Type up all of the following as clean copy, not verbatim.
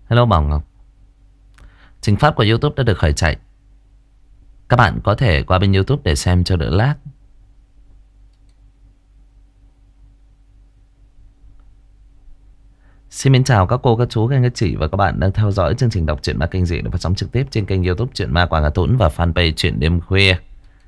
Hello Bảo Ngọc. Trình phát của YouTube đã được khởi chạy. Các bạn có thể qua bên YouTube để xem cho đỡ lag. Xin mến chào các cô, các chú, các anh, các chị và các bạn đang theo dõi chương trình đọc truyện ma kinh dị được phát sóng trực tiếp trên kênh YouTube Truyện Ma Quảng Hà Tũng và fanpage Truyện Đêm Khuya.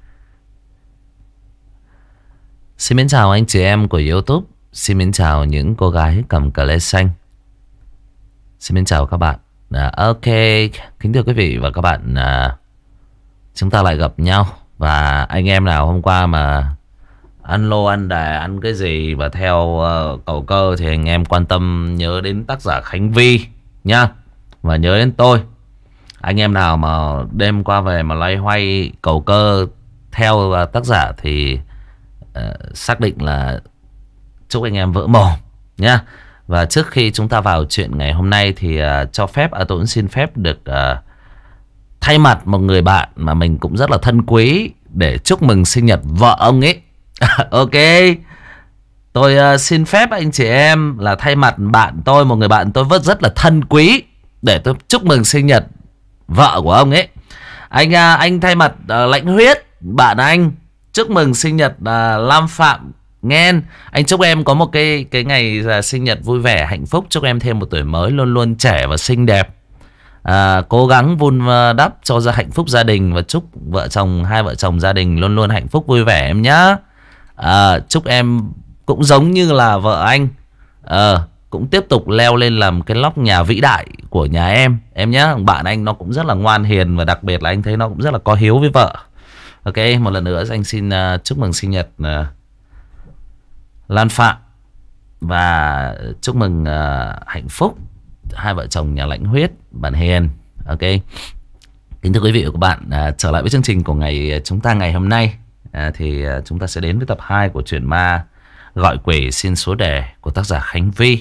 Xin mến chào anh chị em của YouTube. Xin mến chào những cô gái cầm cờ lê xanh. Xin mến chào các bạn. Ok, kính thưa quý vị và các bạn, chúng ta lại gặp nhau. Và anh em nào hôm qua mà ăn lô ăn đề ăn cái gì và theo cầu cơ thì anh em quan tâm nhớ đến tác giả Khánh Vi nha, và nhớ đến tôi. Anh em nào mà đêm qua về mà loay hoay cầu cơ theo tác giả thì xác định là chúc anh em vỡ mồm nhá. Và trước khi chúng ta vào chuyện ngày hôm nay thì cho phép Tuấn xin phép được thay mặt một người bạn mà mình cũng rất là thân quý để chúc mừng sinh nhật vợ ông ấy. Ok, tôi xin phép anh chị em là thay mặt bạn tôi, một người bạn tôi rất là thân quý, để tôi chúc mừng sinh nhật vợ của ông ấy. Anh thay mặt Lãnh Huyết, bạn anh, chúc mừng sinh nhật Lam Phạm Nghen. Anh chúc em có một cái ngày sinh nhật vui vẻ, hạnh phúc. Chúc em thêm một tuổi mới luôn luôn trẻ và xinh đẹp. Cố gắng vun đắp cho hạnh phúc gia đình, và chúc hai vợ chồng gia đình luôn luôn hạnh phúc vui vẻ em nhá. Chúc em cũng giống như là vợ anh, cũng tiếp tục leo lên làm cái lóc nhà vĩ đại của nhà em nhá. Bạn anh nó cũng rất là ngoan hiền, và đặc biệt là anh thấy nó cũng rất là có hiếu với vợ. Ok, một lần nữa anh xin chúc mừng sinh nhật Lan Phạm, và chúc mừng hạnh phúc hai vợ chồng nhà Lãnh Huyết, bạn Hiền. Ok, kính thưa quý vị và các bạn, trở lại với chương trình của chúng ta ngày hôm nay. Thì chúng ta sẽ đến với tập 2 của truyện ma Gọi Quỷ Xin Số Đề của tác giả Khánh Vi.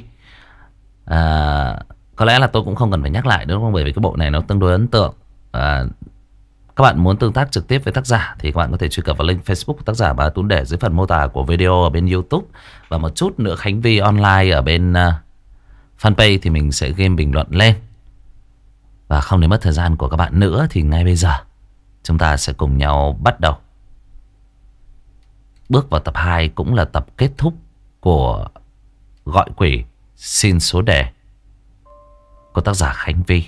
Có lẽ là tôi cũng không cần phải nhắc lại đúng không, bởi vì cái bộ này nó tương đối ấn tượng. Các bạn muốn tương tác trực tiếp với tác giả thì các bạn có thể truy cập vào link Facebook của tác giả mà Tuấn để dưới phần mô tả của video ở bên YouTube. Và một chút nữa Khánh Vi online ở bên fanpage thì mình sẽ game bình luận lên. Và không để mất thời gian của các bạn nữa thì ngay bây giờ chúng ta sẽ cùng nhau bắt đầu bước vào tập 2, cũng là tập kết thúc của Gọi Quỷ Xin Số Đề của tác giả Khánh Vi.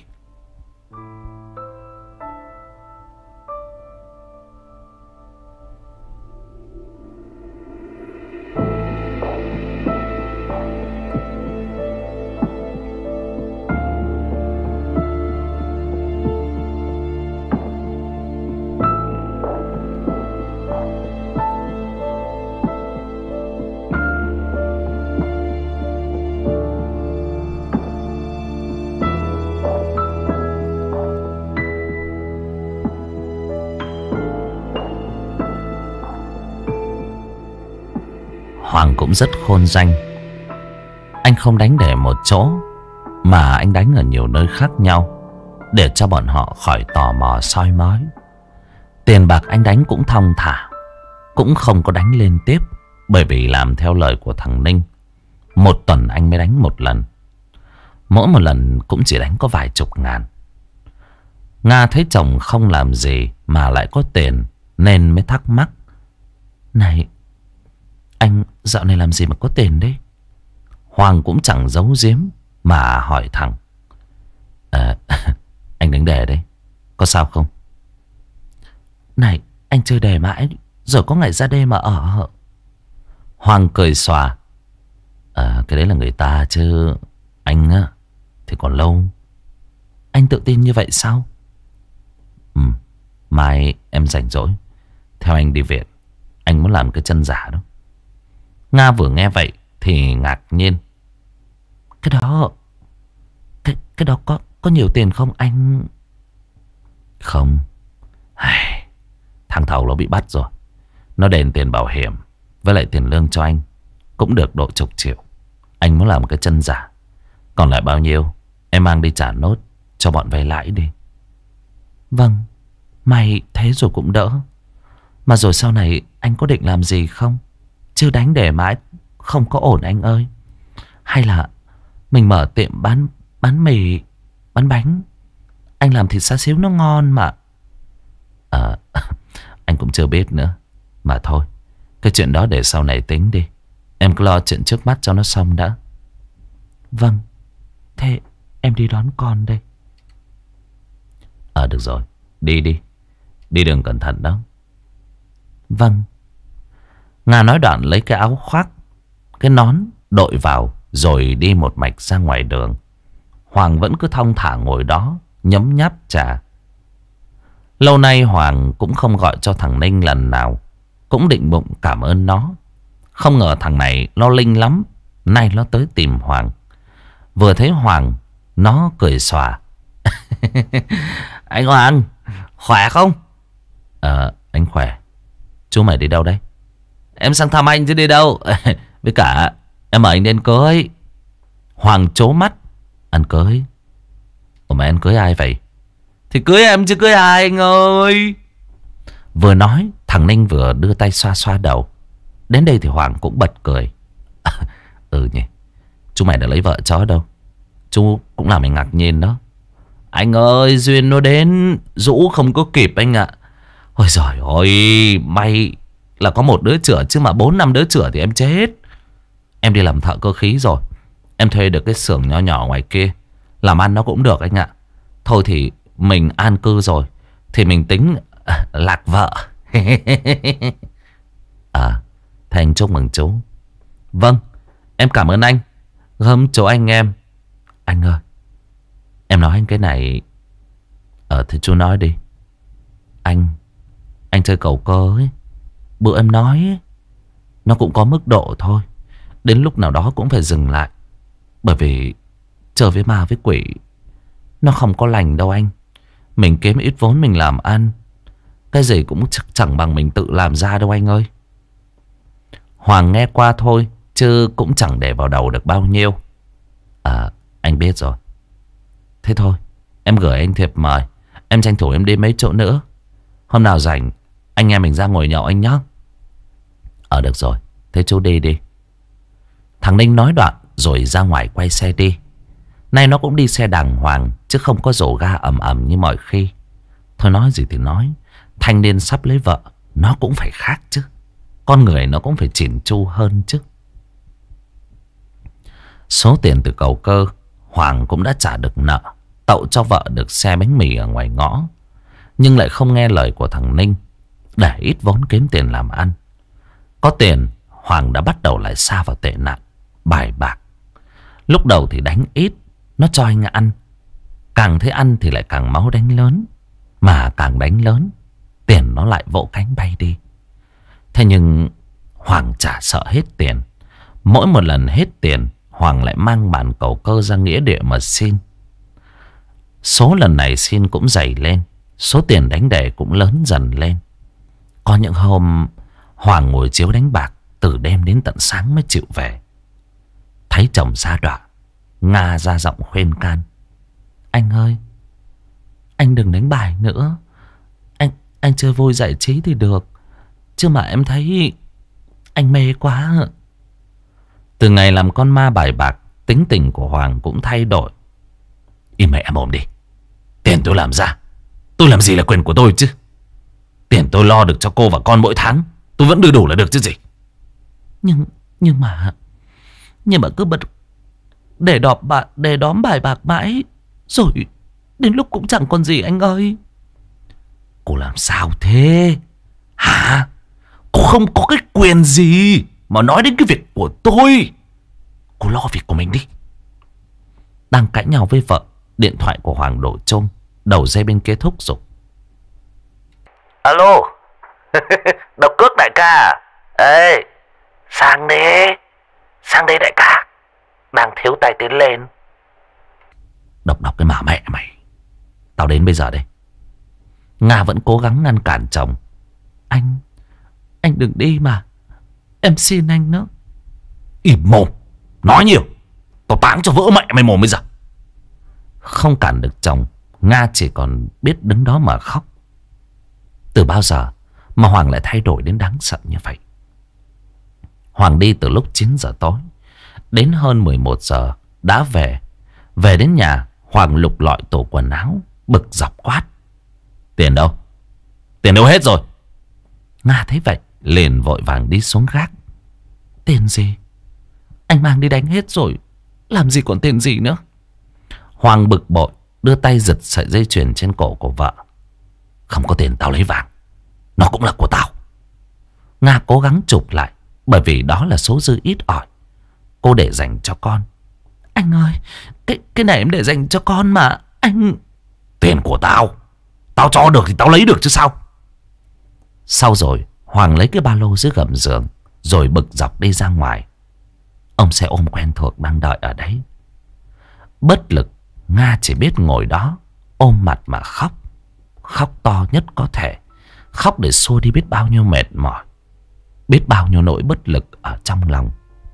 Hoàng cũng rất khôn danh. Anh không đánh để một chỗ, mà anh đánh ở nhiều nơi khác nhau, để cho bọn họ khỏi tò mò soi mói. Tiền bạc anh đánh cũng thong thả, cũng không có đánh liên tiếp, bởi vì làm theo lời của thằng Ninh, một tuần anh mới đánh một lần. Mỗi một lần cũng chỉ đánh có vài chục ngàn. Nga thấy chồng không làm gì mà lại có tiền, nên mới thắc mắc: "Này, anh dạo này làm gì mà có tiền đấy?" Hoàng cũng chẳng giấu giếm mà hỏi thẳng: Anh đánh đề đấy, có sao không?" "Này, anh chơi đề mãi rồi có ngày ra đê mà ở." Hoàng cười xòa: Cái đấy là người ta chứ anh á thì còn lâu." "Anh tự tin như vậy sao?" Mai em rảnh rỗi theo anh đi viện, anh muốn làm cái chân giả đó." Nga vừa nghe vậy thì ngạc nhiên: Cái đó có nhiều tiền không anh?" "Không, thằng thầu nó bị bắt rồi. Nó đền tiền bảo hiểm với lại tiền lương cho anh cũng được độ chục triệu. Anh muốn làm cái chân giả, còn lại bao nhiêu em mang đi trả nốt cho bọn vay lãi đi." "Vâng, may thế rồi cũng đỡ. Mà rồi sau này anh có định làm gì không? Chứ đánh để mãi không có ổn anh ơi. Hay là mình mở tiệm bán mì Bánh bánh, anh làm thịt xá xíu nó ngon mà. Anh cũng chưa biết nữa. Mà thôi, cái chuyện đó để sau này tính đi. Em cứ lo chuyện trước mắt cho nó xong đã. Vâng, thế em đi đón con đây. Được rồi, đi đi. Đi đường cẩn thận đó. Vâng. Nga nói đoạn lấy cái áo khoác, cái nón đội vào, rồi đi một mạch ra ngoài đường. Hoàng vẫn cứ thong thả ngồi đó nhấm nháp trà. Lâu nay Hoàng cũng không gọi cho thằng Ninh lần nào. Cũng định bụng cảm ơn nó. Không ngờ thằng này nó linh lắm. Nay nó tới tìm Hoàng. Vừa thấy Hoàng, nó cười xòa. Anh Hoàng, khỏe không? Anh khỏe. Chú mày đi đâu đấy? Em sang thăm anh chứ đi đâu. Với cả em mời anh đi ăn cưới. Hoàng trố mắt. Ăn cưới? Ủa mà ăn cưới ai vậy? Thì cưới em chứ cưới ai anh ơi. Vừa nói thằng Ninh vừa đưa tay xoa xoa đầu. Đến đây thì Hoàng cũng bật cười. Nhỉ, chú mày đã lấy vợ chó đâu. Chú cũng làm mình ngạc nhiên đó. Anh ơi, duyên nó đến rũ không có kịp anh ạ. Ôi giời ơi, may là có một đứa chửa, chứ mà 4-5 đứa chửa thì em chết. Em đi làm thợ cơ khí rồi. Em thuê được cái xưởng nho nhỏ ngoài kia. Làm ăn nó cũng được anh ạ. Thôi thì mình an cư rồi thì mình tính lạc vợ. Thế anh chúc mừng chú. Vâng, em cảm ơn anh. Gớm chú anh em. Anh ơi, em nói anh cái này. Thì chú nói đi. Anh chơi cầu cơ ấy. Bữa em nói ấy, nó cũng có mức độ thôi. Đến lúc nào đó cũng phải dừng lại. Bởi vì chơi với ma với quỷ nó không có lành đâu anh. Mình kiếm ít vốn mình làm ăn, cái gì cũng chẳng bằng mình tự làm ra đâu anh ơi. Hoàng nghe qua thôi, chứ cũng chẳng để vào đầu được bao nhiêu. Anh biết rồi. Thế thôi, em gửi anh thiệp mời. Em tranh thủ em đi mấy chỗ nữa. Hôm nào rảnh anh em mình ra ngồi nhậu anh nhé. Được rồi, thế chú đi đi. Thằng Ninh nói đoạn rồi ra ngoài quay xe đi. Nay nó cũng đi xe đàng hoàng, chứ không có rổ ga ầm ầm như mọi khi. Thôi nói gì thì nói, thanh niên sắp lấy vợ nó cũng phải khác chứ. Con người nó cũng phải chỉn chu hơn chứ. Số tiền từ cầu cơ Hoàng cũng đã trả được nợ, tậu cho vợ được xe bánh mì ở ngoài ngõ. Nhưng lại không nghe lời của thằng Ninh, để ít vốn kiếm tiền làm ăn. Có tiền Hoàng đã bắt đầu lại sa vào tệ nạn bài bạc. Lúc đầu thì đánh ít, nó cho anh ăn. Càng thấy ăn thì lại càng máu đánh lớn. Mà càng đánh lớn, tiền nó lại vỗ cánh bay đi. Thế nhưng Hoàng chả sợ hết tiền. Mỗi một lần hết tiền, Hoàng lại mang bản cầu cơ ra nghĩa địa mà xin. Số lần này xin cũng dày lên, số tiền đánh đề cũng lớn dần lên. Có những hôm Hoàng ngồi chiếu đánh bạc từ đêm đến tận sáng mới chịu về. Thấy chồng sa đọa, Nga ra giọng khuyên can. Anh ơi, anh đừng đánh bài nữa. Anh chơi vui giải trí thì được, chứ mà em thấy anh mê quá. Từ ngày làm con ma bài bạc, tính tình của Hoàng cũng thay đổi. Im mẹ mồm đi. Tiền tôi làm ra, tôi làm gì là quyền của tôi chứ. Tiền tôi lo được cho cô và con mỗi tháng, tôi vẫn đưa đủ là được chứ gì. Nhưng mà cứ bật để đóm bài bạc mãi, rồi đến lúc cũng chẳng còn gì anh ơi. Cô làm sao thế hả? Cô không có cái quyền gì mà nói đến cái việc của tôi. Cô lo việc của mình đi. Đang cãi nhau với vợ, điện thoại của Hoàng đổ chuông. Đầu dây bên kia thúc giục. Alo. Độc cước đại ca. Ê, sang đây đại ca. Đang thiếu tay tiến lên. Độc cái mà mẹ mày. Tao đến bây giờ đây. Nga vẫn cố gắng ngăn cản chồng. Anh đừng đi mà. Em xin anh nữa. Im mồm. Nói nhiều. Tao táng cho vỡ mẹ mày mồm bây giờ. Không cản được chồng, Nga chỉ còn biết đứng đó mà khóc. Từ bao giờ mà Hoàng lại thay đổi đến đáng sợ như vậy? Hoàng đi từ lúc 9 giờ tối đến hơn 11 giờ đã về. Về đến nhà, Hoàng lục lọi tủ quần áo, bực dọc quát: Tiền đâu? Tiền đâu hết rồi? Nga thấy vậy liền vội vàng đi xuống gác. Tiền gì? Anh mang đi đánh hết rồi, làm gì còn tiền gì nữa? Hoàng bực bội đưa tay giật sợi dây chuyền trên cổ của vợ. Không có tiền tao lấy vàng, nó cũng là của tao. Nga cố gắng chụp lại, bởi vì đó là số dư ít ỏi. Cô để dành cho con. Anh ơi, cái này em để dành cho con mà anh. Tiền của tao, tao cho được thì tao lấy được chứ sao. Sau rồi Hoàng lấy cái ba lô dưới gầm giường, rồi bực dọc đi ra ngoài. Ông xe ôm quen thuộc đang đợi ở đấy. Bất lực, Nga chỉ biết ngồi đó ôm mặt mà khóc. Khóc to nhất có thể. Khóc để xua đi biết bao nhiêu mệt mỏi, biết bao nhiêu nỗi bất lực ở trong lòng.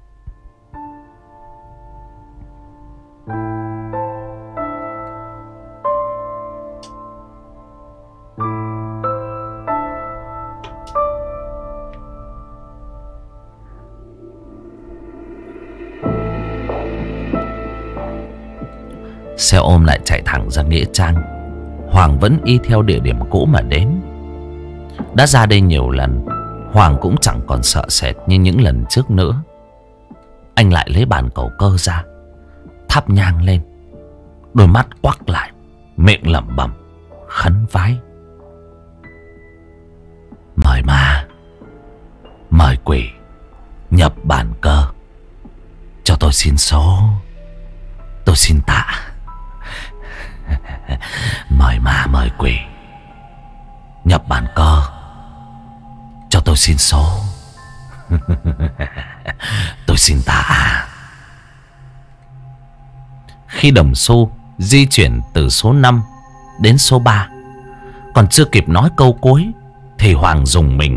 Xe ôm lại chạy thẳng ra Nghĩa Trang. Hoàng vẫn y theo địa điểm cũ mà đến. Đã ra đây nhiều lần, Hoàng cũng chẳng còn sợ sệt như những lần trước nữa. Anh lại lấy bàn cầu cơ ra, thắp nhang lên, đôi mắt quắc lại, miệng lẩm bẩm khấn vái: Mời ma, mời quỷ, nhập bàn cờ, cho tôi xin số, tôi xin tạ. Mời ma mời quỷ, nhập bàn cờ, cho tôi xin số, tôi xin tạ. Khi đồng xu di chuyển từ số 5 đến số 3, còn chưa kịp nói câu cuối thì Hoàng rùng mình.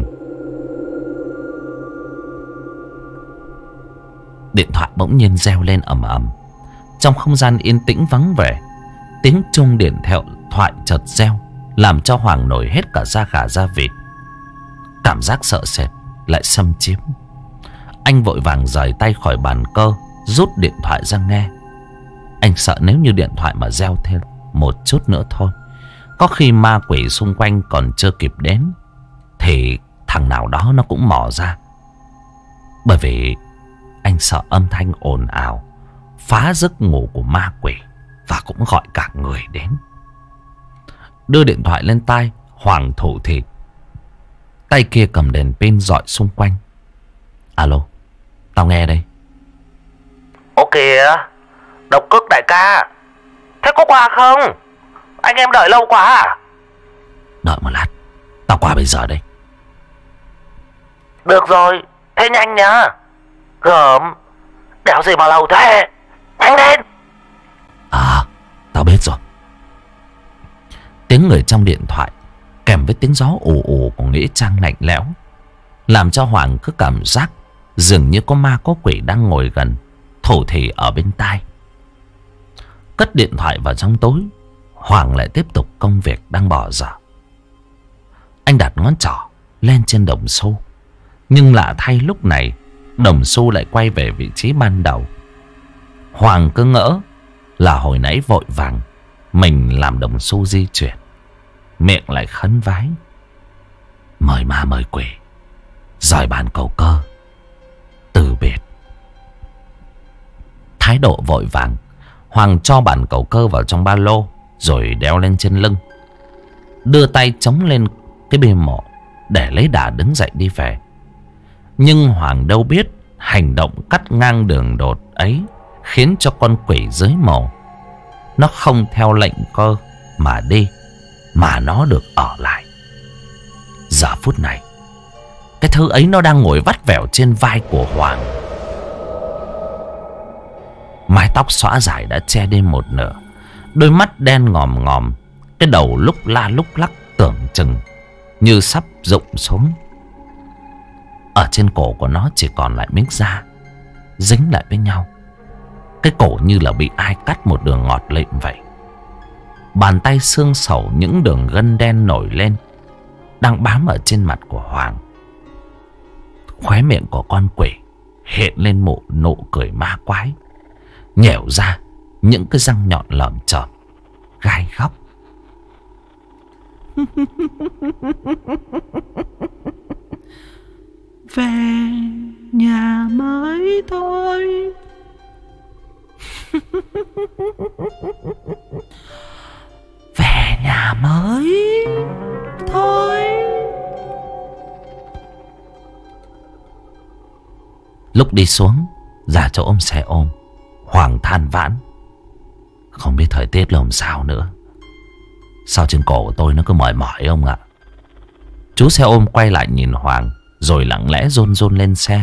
Điện thoại bỗng nhiên reo lên ầm ầm. Trong không gian yên tĩnh vắng vẻ, tiếng chuông điện thoại chợt reo, làm cho Hoàng nổi hết cả da gà da vịt. Cảm giác sợ sệt lại xâm chiếm. Anh vội vàng rời tay khỏi bàn cơ, rút điện thoại ra nghe. Anh sợ nếu như điện thoại mà reo thêm một chút nữa thôi, có khi ma quỷ xung quanh còn chưa kịp đến thì thằng nào đó nó cũng mò ra. Bởi vì anh sợ âm thanh ồn ào phá giấc ngủ của ma quỷ, và cũng gọi cả người đến. Đưa điện thoại lên tai, Hoàng thủ thỉ. Tay kia cầm đèn pin dọi xung quanh. Alo, tao nghe đây. Ô kìa, Độc Cước đại ca, thế có qua không? Anh em đợi lâu quá à? Đợi một lát, tao qua bây giờ đây. Được rồi, thế nhanh nhá. Gớm, đéo gì mà lâu thế. Nhanh lên. Tao biết rồi. Tiếng người trong điện thoại kèm với tiếng gió ù ù của Nghĩa Trang lạnh lẽo, làm cho Hoàng cứ cảm giác dường như có ma có quỷ đang ngồi gần, thủ thỉ ở bên tai. Cất điện thoại vào trong tối, Hoàng lại tiếp tục công việc đang bỏ dở. Anh đặt ngón trỏ lên trên đồng xu, nhưng lạ thay lúc này đồng xu lại quay về vị trí ban đầu. Hoàng cứ ngỡ là hồi nãy vội vàng mình làm đồng xu di chuyển, miệng lại khấn vái: Mời ma mời quỷ, rời bàn cầu cơ, từ biệt. Thái độ vội vàng, Hoàng cho bàn cầu cơ vào trong ba lô, rồi đeo lên trên lưng, đưa tay chống lên cái bia mộ để lấy đà đứng dậy đi về. Nhưng Hoàng đâu biết hành động cắt ngang đường đột ấy khiến cho con quỷ dưới mộ nó không theo lệnh cơ mà đi, mà nó được ở lại. Giờ phút này, cái thứ ấy nó đang ngồi vắt vẻo trên vai của Hoàng. Mái tóc xõa dài đã che đi một nửa, đôi mắt đen ngòm ngòm, cái đầu lúc la lúc lắc tưởng chừng như sắp rụng xuống. Ở trên cổ của nó chỉ còn lại miếng da dính lại với nhau, cái cổ như là bị ai cắt một đường ngọt lịm vậy. Bàn tay xương sầu những đường gân đen nổi lên, đang bám ở trên mặt của Hoàng. Khóe miệng của con quỷ hiện lên một nụ cười ma quái, nhẻo ra những cái răng nhọn lởm chởm, gai góc. Về nhà mới thôi. Về nhà mới thôi. Lúc đi xuống ra chỗ ôm xe ôm, Hoàng than vãn. Không biết thời tiết là làm sao nữa. Sao trên cổ của tôi nó cứ mỏi mỏi ông ạ. Chú xe ôm quay lại nhìn Hoàng, rồi lặng lẽ rôn rôn lên xe.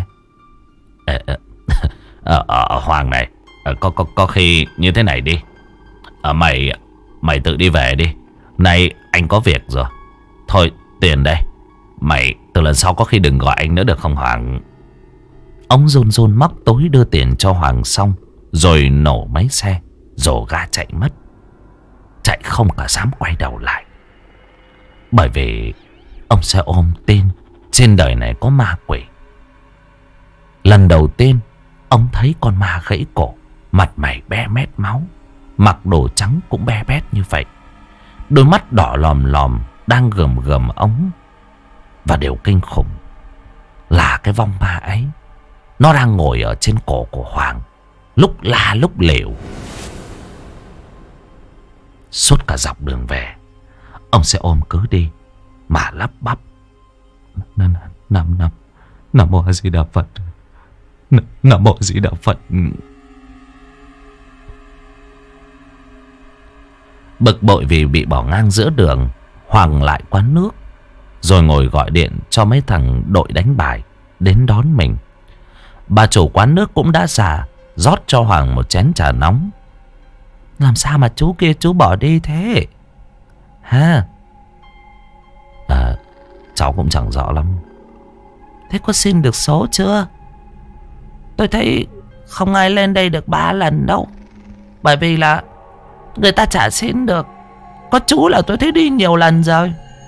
Hoàng này, có khi như thế này đi. Mày tự đi về đi. Nay anh có việc rồi. Thôi tiền đây. Mày từ lần sau có khi đừng gọi anh nữa được không Hoàng? Ông rôn rôn móc túi đưa tiền cho Hoàng xong, rồi nổ máy xe, rồ ga chạy mất. Chạy không cả dám quay đầu lại. Bởi vì ông xe ôm tin trên đời này có ma quỷ. Lần đầu tiên ông thấy con ma gãy cổ, mặt mày be bét máu, mặc đồ trắng cũng be bét như vậy, đôi mắt đỏ lòm lòm đang gầm gầm ống. Và điều kinh khủng là cái vong ma ấy, nó đang ngồi ở trên cổ của Hoàng, lúc la lúc lều. Suốt cả dọc đường về, ông xe ôm cứ đi mà lắp bắp: Nam Mô A Di Đà Phật, Nam Mô A Di Đà Phật. Bực bội vì bị bỏ ngang giữa đường, Hoàng lại quán nước, rồi ngồi gọi điện cho mấy thằng đội đánh bài đến đón mình. Bà chủ quán nước cũng đã già, rót cho Hoàng một chén trà nóng. Làm sao mà chú kia chú bỏ đi thế ha? Cháu cũng chẳng rõ lắm. Thế có xin được số chưa? Tôi thấy không ai lên đây được 3 lần đâu. Bởi vì là người ta chả xin được. Có chú là tôi thấy đi nhiều lần rồi.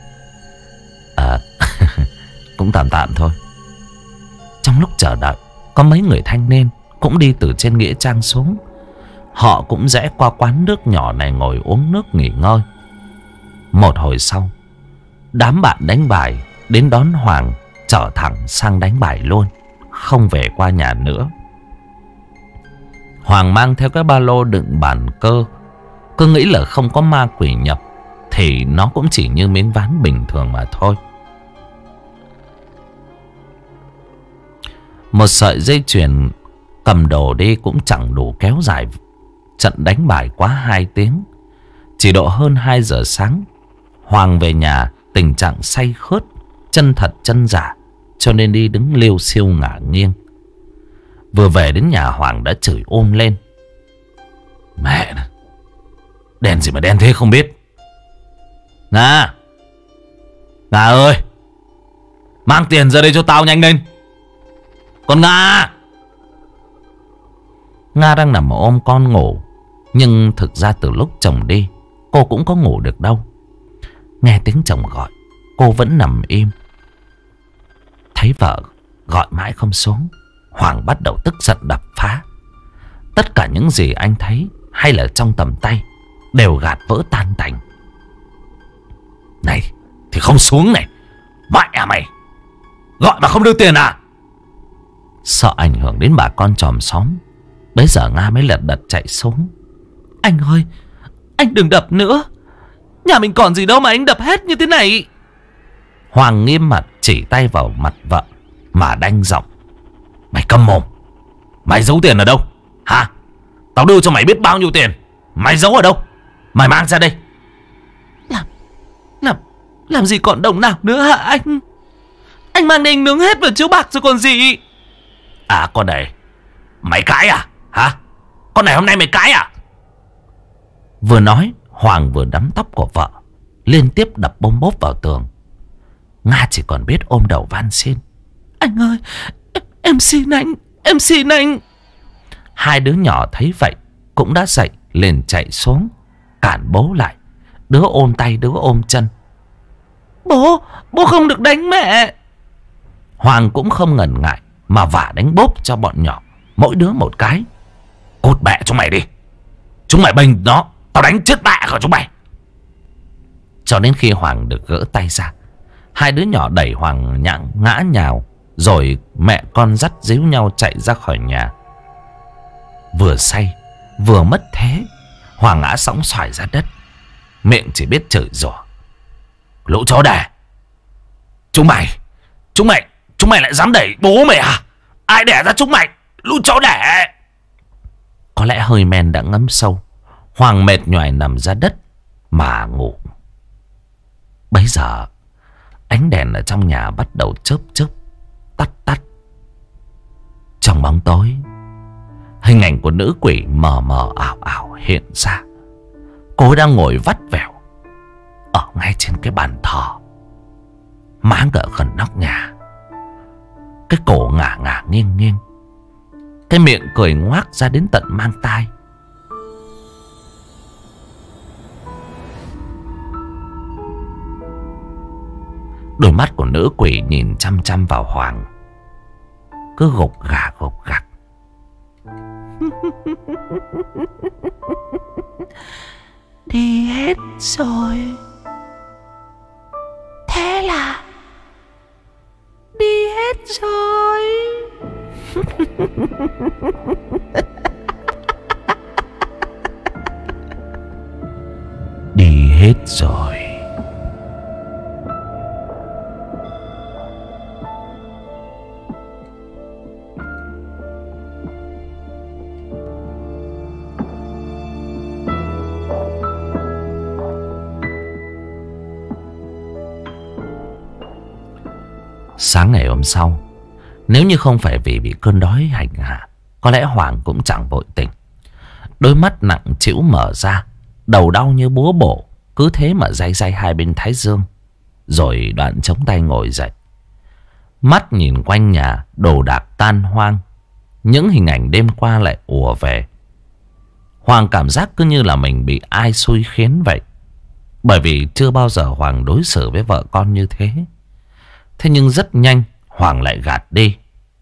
Cũng tạm tạm thôi. Trong lúc chờ đợi, có mấy người thanh niên cũng đi từ trên nghĩa trang xuống. Họ cũng rẽ qua quán nước nhỏ này ngồi uống nước nghỉ ngơi. Một hồi sau, đám bạn đánh bài đến đón Hoàng, chở thẳng sang đánh bài luôn, không về qua nhà nữa. Hoàng mang theo cái ba lô đựng bàn cơ, cứ nghĩ là không có ma quỷ nhập thì nó cũng chỉ như miếng ván bình thường mà thôi. Một sợi dây chuyền cầm đồ đi cũng chẳng đủ kéo dài trận đánh bài quá 2 tiếng. Chỉ độ hơn 2 giờ sáng, Hoàng về nhà tình trạng say khướt, chân thật chân giả, cho nên đi đứng liêu xiêu ngả nghiêng. Vừa về đến nhà, Hoàng đã chửi ôm lên: Mẹ này, đen gì mà đen thế không biết. Nga ơi, mang tiền ra đây cho tao nhanh lên. Con Nga đang nằm ôm con ngủ. Nhưng thực ra từ lúc chồng đi, cô cũng có ngủ được đâu. Nghe tiếng chồng gọi, cô vẫn nằm im. Thấy vợ gọi mãi không xuống, Hoàng bắt đầu tức giận đập phá. Tất cả những gì anh thấy hay là trong tầm tay đều gạt vỡ tan tành. Này thì không xuống này, mẹ à mày, gọi mà không đưa tiền à? Sợ ảnh hưởng đến bà con chòm xóm, bấy giờ Nga mới lật đật chạy xuống. Anh ơi, anh đừng đập nữa. Nhà mình còn gì đâu mà anh đập hết như thế này. Hoàng nghiêm mặt chỉ tay vào mặt vợ mà đanh giọng: Mày câm mồm. Mày giấu tiền ở đâu hả? Tao đưa cho mày biết bao nhiêu tiền, mày giấu ở đâu? Mày mang ra đây. Làm gì còn đồng nào nữa hả anh? Anh mang đi nướng hết vào chiếu bạc rồi còn gì. À con này, mày cãi à hả? Con này hôm nay mày cãi à? Vừa nói, Hoàng vừa nắm tóc của vợ, liên tiếp đập bôm bốp vào tường. Nga chỉ còn biết ôm đầu van xin: Anh ơi, em xin anh, em xin anh. Hai đứa nhỏ thấy vậy cũng đã dậy, liền chạy xuống cản bố lại. Đứa ôm tay, đứa ôm chân: Bố không được đánh mẹ. Hoàng cũng không ngần ngại mà vả đánh bốp cho bọn nhỏ, mỗi đứa một cái. Cút mẹ chúng mày đi. Chúng mày bênh nó, tao đánh chết mẹ của chúng mày. Cho đến khi Hoàng được gỡ tay ra, hai đứa nhỏ đẩy Hoàng ngã nhào. Rồi mẹ con dắt díu nhau chạy ra khỏi nhà. Vừa say vừa mất thế, Hoàng ngã sõng xoài ra đất, miệng chỉ biết chửi rủa. Lũ chó đẻ, chúng mày lại dám đẩy bố mày à? Ai đẻ ra chúng mày? Lũ chó đẻ. Có lẽ hơi men đã ngấm sâu, Hoàng mệt nhoài nằm ra đất mà ngủ. Bấy giờ ánh đèn ở trong nhà bắt đầu chớp chớp tắt. Trong bóng tối, hình ảnh của nữ quỷ mờ mờ ảo ảo hiện ra. Cô đang ngồi vắt vẻo ở ngay trên cái bàn thờ, má ngỡ gần nóc nhà, cái cổ ngả ngả nghiêng nghiêng, cái miệng cười ngoác ra đến tận mang tai. Đôi mắt của nữ quỷ nhìn chăm chăm vào Hoàng, cứ gục gạc. Đi hết rồi. Thế là đi hết rồi. Đi hết rồi. Sáng ngày hôm sau, nếu như không phải vì bị cơn đói hành hạ, có lẽ Hoàng cũng chẳng vội tỉnh. Đôi mắt nặng trĩu mở ra, đầu đau như búa bổ, cứ thế mà day hai bên thái dương. Rồi đoạn chống tay ngồi dậy, mắt nhìn quanh nhà, đồ đạc tan hoang. Những hình ảnh đêm qua lại ùa về. Hoàng cảm giác cứ như là mình bị ai xui khiến vậy. Bởi vì chưa bao giờ Hoàng đối xử với vợ con như thế. Thế nhưng rất nhanh Hoàng lại gạt đi.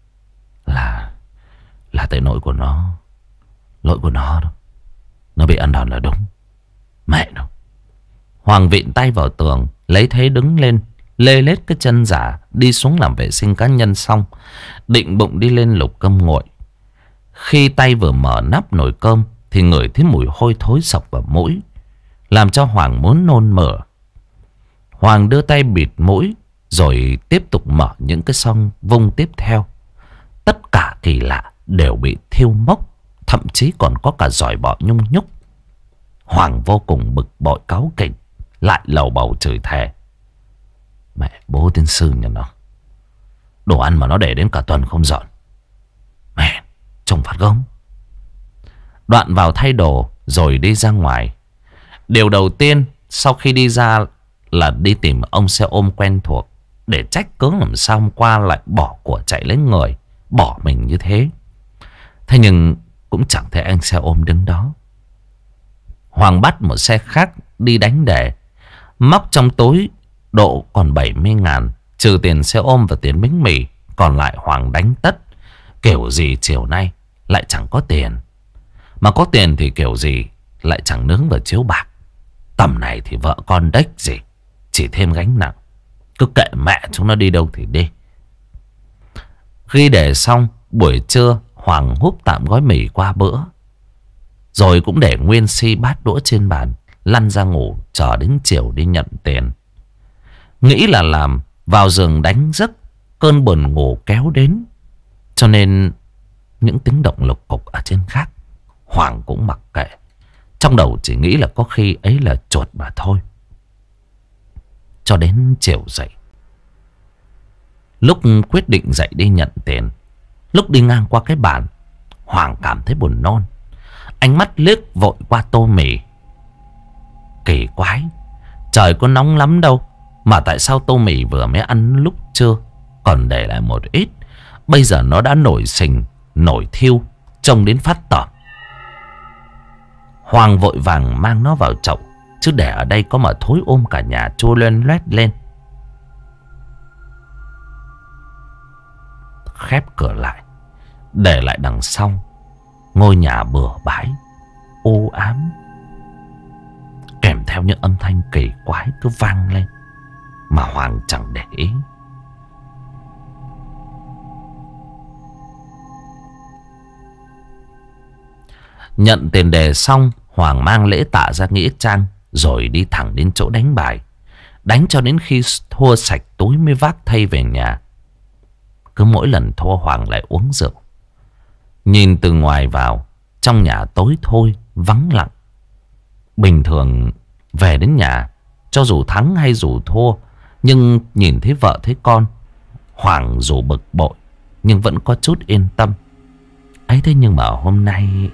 Là tại lỗi của nó. Lỗi của nó đâu. Nó bị ăn đòn là đúng. Mẹ đâu. Hoàng vịn tay vào tường, lấy thế đứng lên, lê lết cái chân giả, đi xuống làm vệ sinh cá nhân xong, định bụng đi lên lục cơm nguội. Khi tay vừa mở nắp nồi cơm thì ngửi thấy mùi hôi thối sộc vào mũi, làm cho Hoàng muốn nôn mửa. Hoàng đưa tay bịt mũi, rồi tiếp tục mở những cái xong vung tiếp theo. Tất cả kỳ lạ đều bị thiêu mốc, thậm chí còn có cả giỏi bọ nhung nhúc. Hoàng vô cùng bực bội cáu kỉnh, lại lầu bầu chửi thề. Mẹ bố tiên sư nhà nó, đồ ăn mà nó để đến cả tuần không dọn. Mẹ, trông phát gớm. Đoạn vào thay đồ rồi đi ra ngoài. Điều đầu tiên sau khi đi ra là đi tìm ông xe ôm quen thuộc, để trách cứ làm sao hôm qua lại bỏ của chạy lấy người, bỏ mình như thế. Thế nhưng cũng chẳng thấy anh xe ôm đứng đó. Hoàng bắt một xe khác đi đánh đề, móc trong túi độ còn 70.000, trừ tiền xe ôm và tiền bánh mì, còn lại Hoàng đánh tất. Kiểu gì chiều nay lại chẳng có tiền, mà có tiền thì kiểu gì lại chẳng nướng vào chiếu bạc. Tầm này thì vợ con đếch gì, chỉ thêm gánh nặng. Cứ kệ mẹ chúng nó đi đâu thì đi. Ghi đề xong, buổi trưa Hoàng húp tạm gói mì qua bữa, rồi cũng để nguyên si bát đũa trên bàn, lăn ra ngủ chờ đến chiều đi nhận tiền. Nghĩ là làm, vào giường đánh giấc, cơn buồn ngủ kéo đến. Cho nên những tiếng động lục cục ở trên gác Hoàng cũng mặc kệ. Trong đầu chỉ nghĩ là có khi ấy là chuột mà thôi. Cho đến chiều dậy, lúc quyết định dậy đi nhận tiền, lúc đi ngang qua cái bàn, Hoàng cảm thấy buồn nôn. Ánh mắt liếc vội qua tô mì. Kỳ quái, trời có nóng lắm đâu, mà tại sao tô mì vừa mới ăn lúc trưa còn để lại một ít, bây giờ nó đã nổi sình, nổi thiêu, trông đến phát tởm. Hoàng vội vàng mang nó vào chậu, chứ để ở đây có mà thối cả nhà chua loen loét lên. Khép cửa lại, để lại đằng sau ngôi nhà bừa bãi, u ám, kèm theo những âm thanh kỳ quái cứ vang lên mà Hoàng chẳng để ý. Nhận tiền đề xong, Hoàng mang lễ tạ ra nghĩa trang rồi đi thẳng đến chỗ đánh bài. Đánh cho đến khi thua sạch túi mới vác thay về nhà. Cứ mỗi lần thua Hoàng lại uống rượu. Nhìn từ ngoài vào, trong nhà tối thôi, vắng lặng. Bình thường về đến nhà, cho dù thắng hay dù thua, nhưng nhìn thấy vợ thấy con, Hoàng dù bực bội nhưng vẫn có chút yên tâm. Ấy thế nhưng mà hôm nay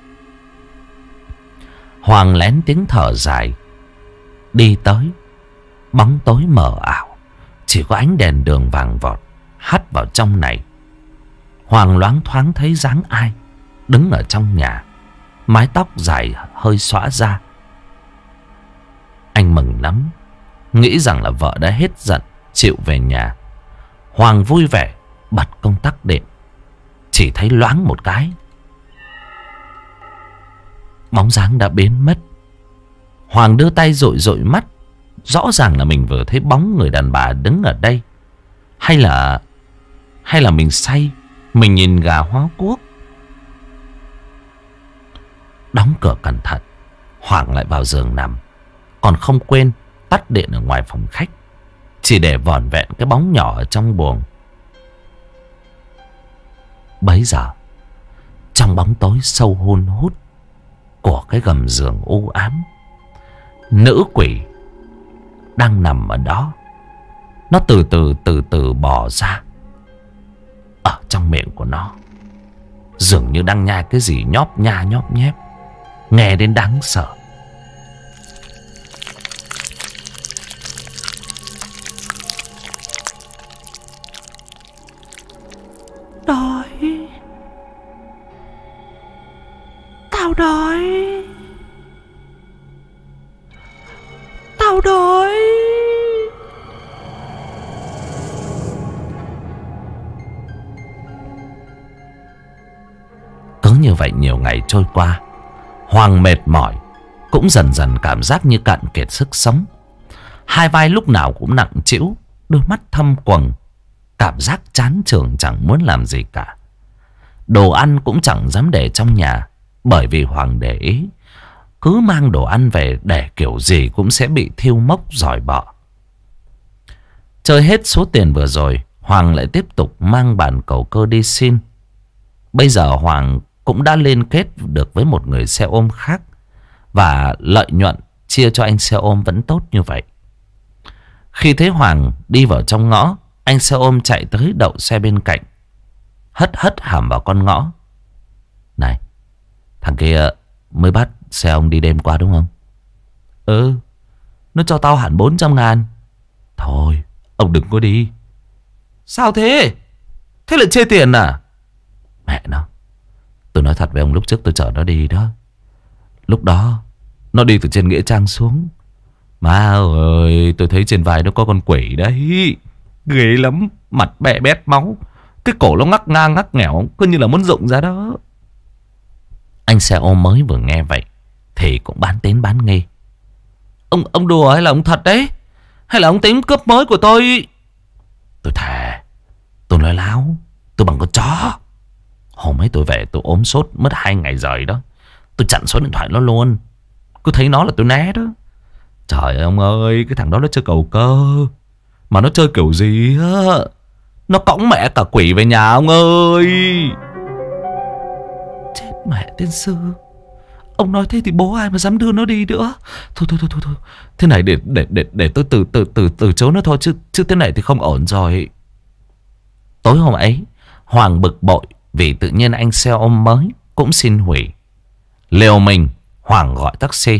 Hoàng lén tiếng thở dài. Đi tới, bóng tối mờ ảo, chỉ có ánh đèn đường vàng vọt hắt vào trong này. Hoàng loáng thoáng thấy dáng ai đứng ở trong nhà, mái tóc dài hơi xõa ra. Anh mừng lắm, nghĩ rằng là vợ đã hết giận, chịu về nhà. Hoàng vui vẻ bật công tắc điện. Chỉ thấy loáng một cái, bóng dáng đã biến mất. Hoàng đưa tay dụi dụi mắt. Rõ ràng là mình vừa thấy bóng người đàn bà đứng ở đây. Hay là mình say, mình nhìn gà hóa cuốc. Đóng cửa cẩn thận, Hoàng lại vào giường nằm. Còn không quên tắt điện ở ngoài phòng khách, chỉ để vỏn vẹn cái bóng nhỏ ở trong buồng. Bấy giờ, trong bóng tối sâu hun hút của cái gầm giường u ám, nữ quỷ đang nằm ở đó. Nó từ từ bò ra. Ở trong miệng của nó dường như đang nhai cái gì nhóp nha nhóp nhép, nghe đến đáng sợ. Đói. Tao đói. Tao đói. Cứ như vậy nhiều ngày trôi qua, Hoàng mệt mỏi, cũng dần dần cảm giác như cạn kiệt sức sống. Hai vai lúc nào cũng nặng trĩu, đôi mắt thâm quầng, cảm giác chán chường chẳng muốn làm gì cả. Đồ ăn cũng chẳng dám để trong nhà, bởi vì Hoàng để ý, cứ mang đồ ăn về để kiểu gì cũng sẽ bị thiêu mốc giỏi bọ. Chơi hết số tiền vừa rồi, Hoàng lại tiếp tục mang bàn cầu cơ đi xin. Bây giờ Hoàng cũng đã liên kết được với một người xe ôm khác, và lợi nhuận chia cho anh xe ôm vẫn tốt như vậy. Khi thấy Hoàng đi vào trong ngõ, anh xe ôm chạy tới đậu xe bên cạnh, hất hàm vào con ngõ. Này, thằng kia mới bắt xe ông đi đêm qua đúng không? Ừ, nó cho tao hẳn 400.000. Thôi, ông đừng có đi. Sao thế? Thế là chê tiền à? Mẹ nó, tôi nói thật với ông, lúc trước tôi chở nó đi đó. Lúc đó nó đi từ trên nghĩa trang xuống. Má ơi, tôi thấy trên vai nó có con quỷ đấy. Ghê lắm, mặt bẹ bét máu, cái cổ nó ngắc ngang ngắc nghẽo, cứ như là muốn rụng ra đó. Anh xe ôm mới vừa nghe vậy thì cũng bán tín bán nghi. Ông đùa hay là ông thật đấy? Hay là ông tính cướp mới của tôi? Tôi thề, tôi nói láo, tôi bằng con chó. Hôm ấy tôi về tôi ốm sốt mất 2 ngày rồi đó. Tôi chặn số điện thoại nó luôn. Cứ thấy nó là tôi né đó. Trời ơi ông ơi, cái thằng đó nó chơi cầu cơ. Mà nó chơi kiểu gì á, nó cõng mẹ cả quỷ về nhà ông ơi. Chết mẹ tiên sư. Ông nói thế thì bố ai mà dám đưa nó đi nữa. Thôi. Thế này để tôi từ chối nó thôi, chứ thế này thì không ổn rồi. Tối hôm ấy, Hoàng bực bội vì tự nhiên anh xe ôm mới cũng xin hủy. Liều mình, Hoàng gọi taxi.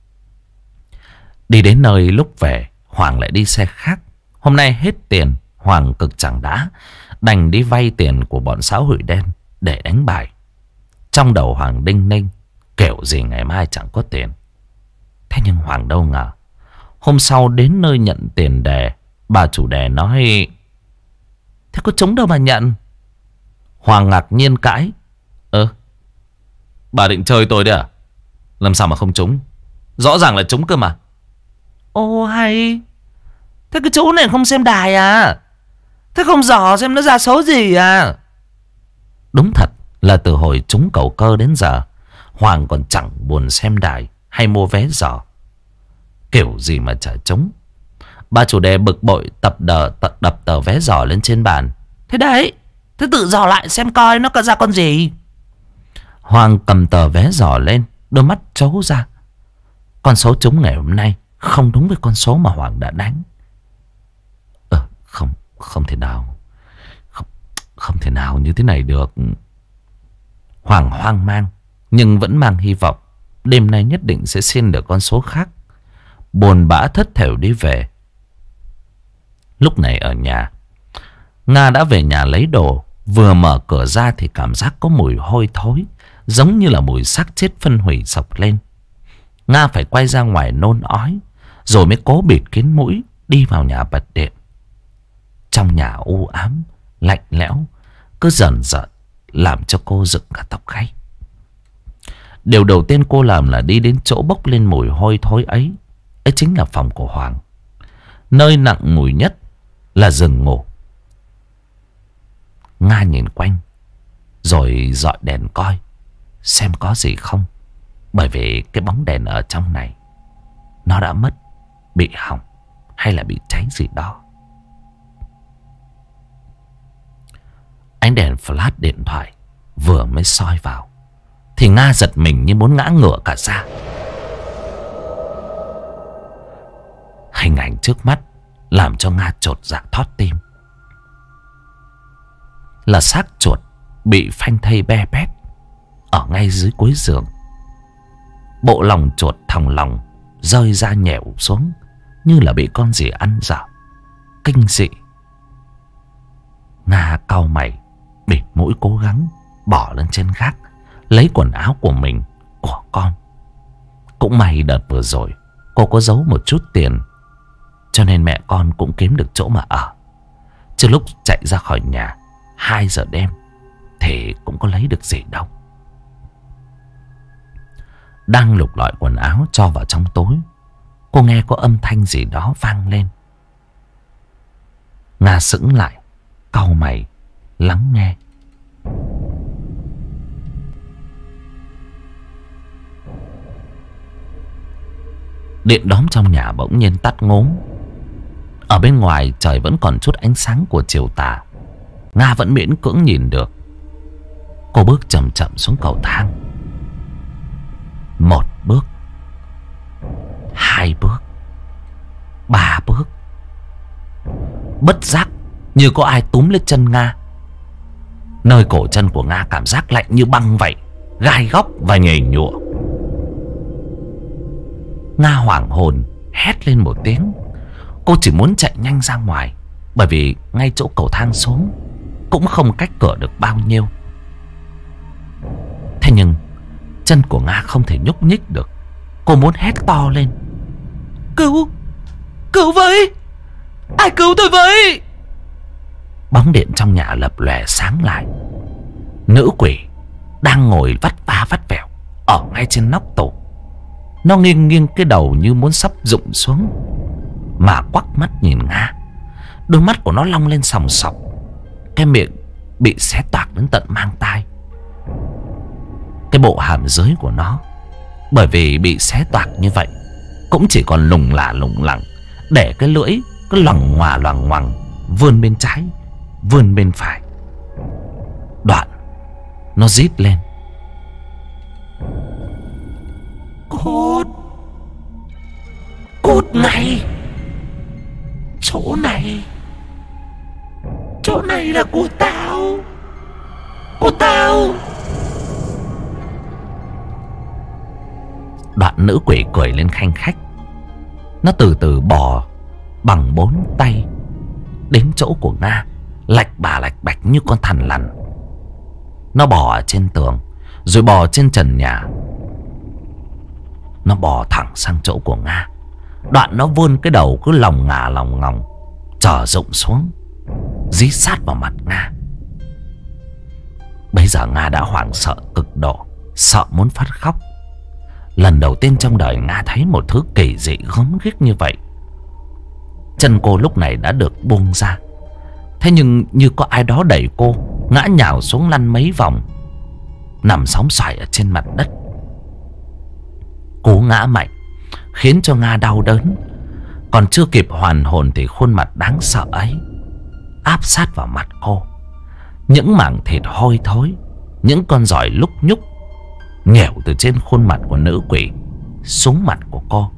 Đi đến nơi lúc về, Hoàng lại đi xe khác. Hôm nay hết tiền, Hoàng cực chẳng đã, đành đi vay tiền của bọn xã hội đen để đánh bài. Trong đầu Hoàng đinh ninh, kiểu gì ngày mai chẳng có tiền. Thế nhưng Hoàng đâu ngờ, hôm sau đến nơi nhận tiền đề, bà chủ đề nói: Thế có trống đâu mà nhận? Hoàng ngạc nhiên cãi: Bà định chơi tôi đấy à? Làm sao mà không trúng? Rõ ràng là trúng cơ mà. Ồ hay. Thế cái chú này không xem đài à? Thế không dò xem nó ra số gì à? Đúng thật là từ hồi trúng cầu cơ đến giờ, Hoàng còn chẳng buồn xem đài hay mua vé dò. Kiểu gì mà chả trúng. Bà chủ đề bực bội đập tờ vé dò lên trên bàn. Thế đấy, thế tự dò lại xem coi nó có ra con gì. Hoàng cầm tờ vé dò lên, đôi mắt trố ra. Con số trúng ngày hôm nay không đúng với con số mà Hoàng đã đánh. Không thể nào. Không thể nào như thế này được. Hoàng hoang mang nhưng vẫn mang hy vọng đêm nay nhất định sẽ xin được con số khác. Buồn bã thất thểu đi về. Lúc này ở nhà, Nga đã về nhà lấy đồ. Vừa mở cửa ra thì cảm giác có mùi hôi thối, giống như là mùi xác chết phân hủy sộc lên. Nga phải quay ra ngoài nôn ói, rồi mới cố bịt kín mũi đi vào nhà bật điện. Trong nhà u ám, lạnh lẽo, cứ dần dần làm cho cô dựng cả tóc gáy. Điều đầu tiên cô làm là đi đến chỗ bốc lên mùi hôi thối ấy. Ấy chính là phòng của Hoàng. Nơi nặng mùi nhất là giường ngủ. Nga nhìn quanh, rồi dọi đèn coi xem có gì không. Bởi vì cái bóng đèn ở trong này nó đã mất, bị hỏng hay là bị cháy gì đó. Ánh đèn flash điện thoại vừa mới soi vào thì Nga giật mình như muốn ngã ngửa cả ra. Hình ảnh trước mắt làm cho Nga chột dạ thót tim. Là xác chuột bị phanh thây be bét ở ngay dưới cuối giường. Bộ lòng chuột thòng lòng rơi ra nhẻo xuống, như là bị con gì ăn dở. Kinh dị. Nga cau mày, bịt mũi cố gắng bỏ lên trên gác, lấy quần áo của mình, của con. Cũng may đợt vừa rồi cô có giấu một chút tiền, cho nên mẹ con cũng kiếm được chỗ mà ở. Chứ lúc chạy ra khỏi nhà 2 giờ đêm thì cũng có lấy được gì đâu. Đang lục lọi quần áo cho vào trong túi, cô nghe có âm thanh gì đó vang lên. Nga sững lại, cau mày lắng nghe. Điện đóm trong nhà bỗng nhiên tắt ngốm. Ở bên ngoài trời vẫn còn chút ánh sáng của chiều tà. Nga vẫn miễn cưỡng nhìn được. Cô bước chậm chậm xuống cầu thang. 1 bước, 2 bước, 3 bước. Bất giác như có ai túm lấy chân Nga. Nơi cổ chân của Nga cảm giác lạnh như băng vậy, gai góc và nhầy nhụa. Nga hoảng hồn hét lên một tiếng. Cô chỉ muốn chạy nhanh ra ngoài, bởi vì ngay chỗ cầu thang xuống cũng không cách cửa được bao nhiêu. Thế nhưng chân của Nga không thể nhúc nhích được. Cô muốn hét to lên: Cứu! Cứu với! Ai cứu tôi với! Bóng điện trong nhà lập lòe sáng lại. Nữ quỷ đang ngồi vắt vá vắt vẻo ở ngay trên nóc tủ. Nó nghiêng nghiêng cái đầu như muốn sắp rụng xuống, mà quắc mắt nhìn Nga. Đôi mắt của nó long lên sòng sọc. Cái miệng bị xé toạc đến tận mang tai. Cái bộ hàm dưới của nó, bởi vì bị xé toạc như vậy, cũng chỉ còn lủng lả lủng lẳng, để cái lưỡi cứ loằng ngoằng vươn bên trái, vươn bên phải. Đoạn nó rít lên: Cút! Cút ngay! Chỗ này là của tao! Của tao! Đoạn nữ quỷ cười lên khanh khách. Nó từ từ bò bằng 4 tay đến chỗ của Nga, lạch bà lạch bạch như con thằn lằn. Nó bò ở trên tường, rồi bò trên trần nhà. Nó bò thẳng sang chỗ của Nga. Đoạn nó vươn cái đầu cứ lòng ngòng trở rụng xuống, dí sát vào mặt Nga. Bây giờ Nga đã hoảng sợ cực độ, sợ muốn phát khóc. Lần đầu tiên trong đời Nga thấy một thứ kỳ dị gớm ghiếc như vậy. Chân cô lúc này đã được buông ra. Thế nhưng như có ai đó đẩy cô ngã nhào xuống lăn mấy vòng, nằm sóng xoài ở trên mặt đất. Cú ngã mạnh khiến cho Nga đau đớn. Còn chưa kịp hoàn hồn thì khuôn mặt đáng sợ ấy áp sát vào mặt cô. Những mảng thịt hôi thối, những con giòi lúc nhúc nghèo từ trên khuôn mặt của nữ quỷ xuống mặt của cô.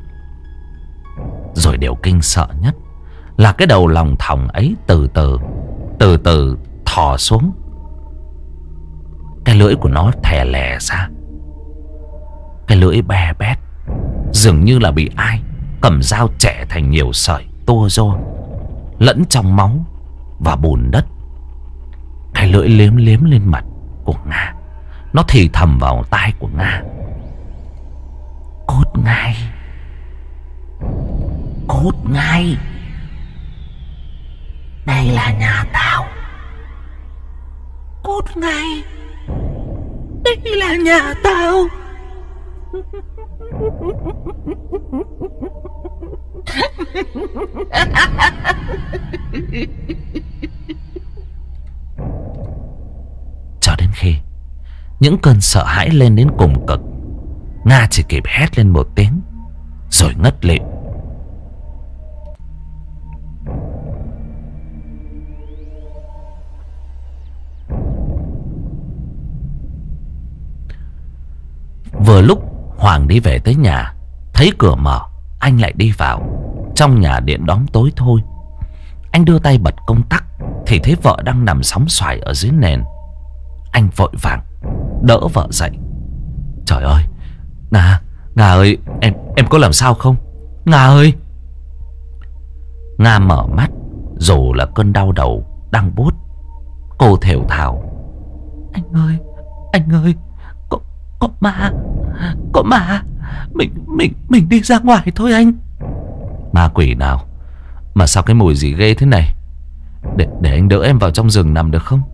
Rồi điều kinh sợ nhất là cái đầu lòng thòng ấy từ từ thò xuống. Cái lưỡi của nó thè lè ra. Cái lưỡi be bét, dường như là bị ai cầm dao chẻ thành nhiều sợi tua rô lẫn trong máu và bùn đất. Cái lưỡi liếm liếm lên mặt của Nga. Nó thì thầm vào tai của Nga: cút ngay, cút ngay, đây là nhà tao. Cút ngay, đây là nhà tao. Cho đến khi những cơn sợ hãi lên đến cùng cực, Nga chỉ kịp hét lên một tiếng rồi ngất lịm. Vừa lúc Hoàng đi về tới nhà, thấy cửa mở, anh lại đi vào. Trong nhà điện đóm tối thôi. Anh đưa tay bật công tắc thì thấy vợ đang nằm sóng xoài ở dưới nền. Anh vội vàng đỡ vợ dậy. Trời ơi, Nga ơi, em có làm sao không? Nga ơi. Nga mở mắt, dù là cơn đau đầu đang buốt. Cô thều thào: Anh ơi, có ma, mình đi ra ngoài thôi anh. Ma quỷ nào mà sao cái mùi gì ghê thế này? Để anh đỡ em vào trong giường nằm được không?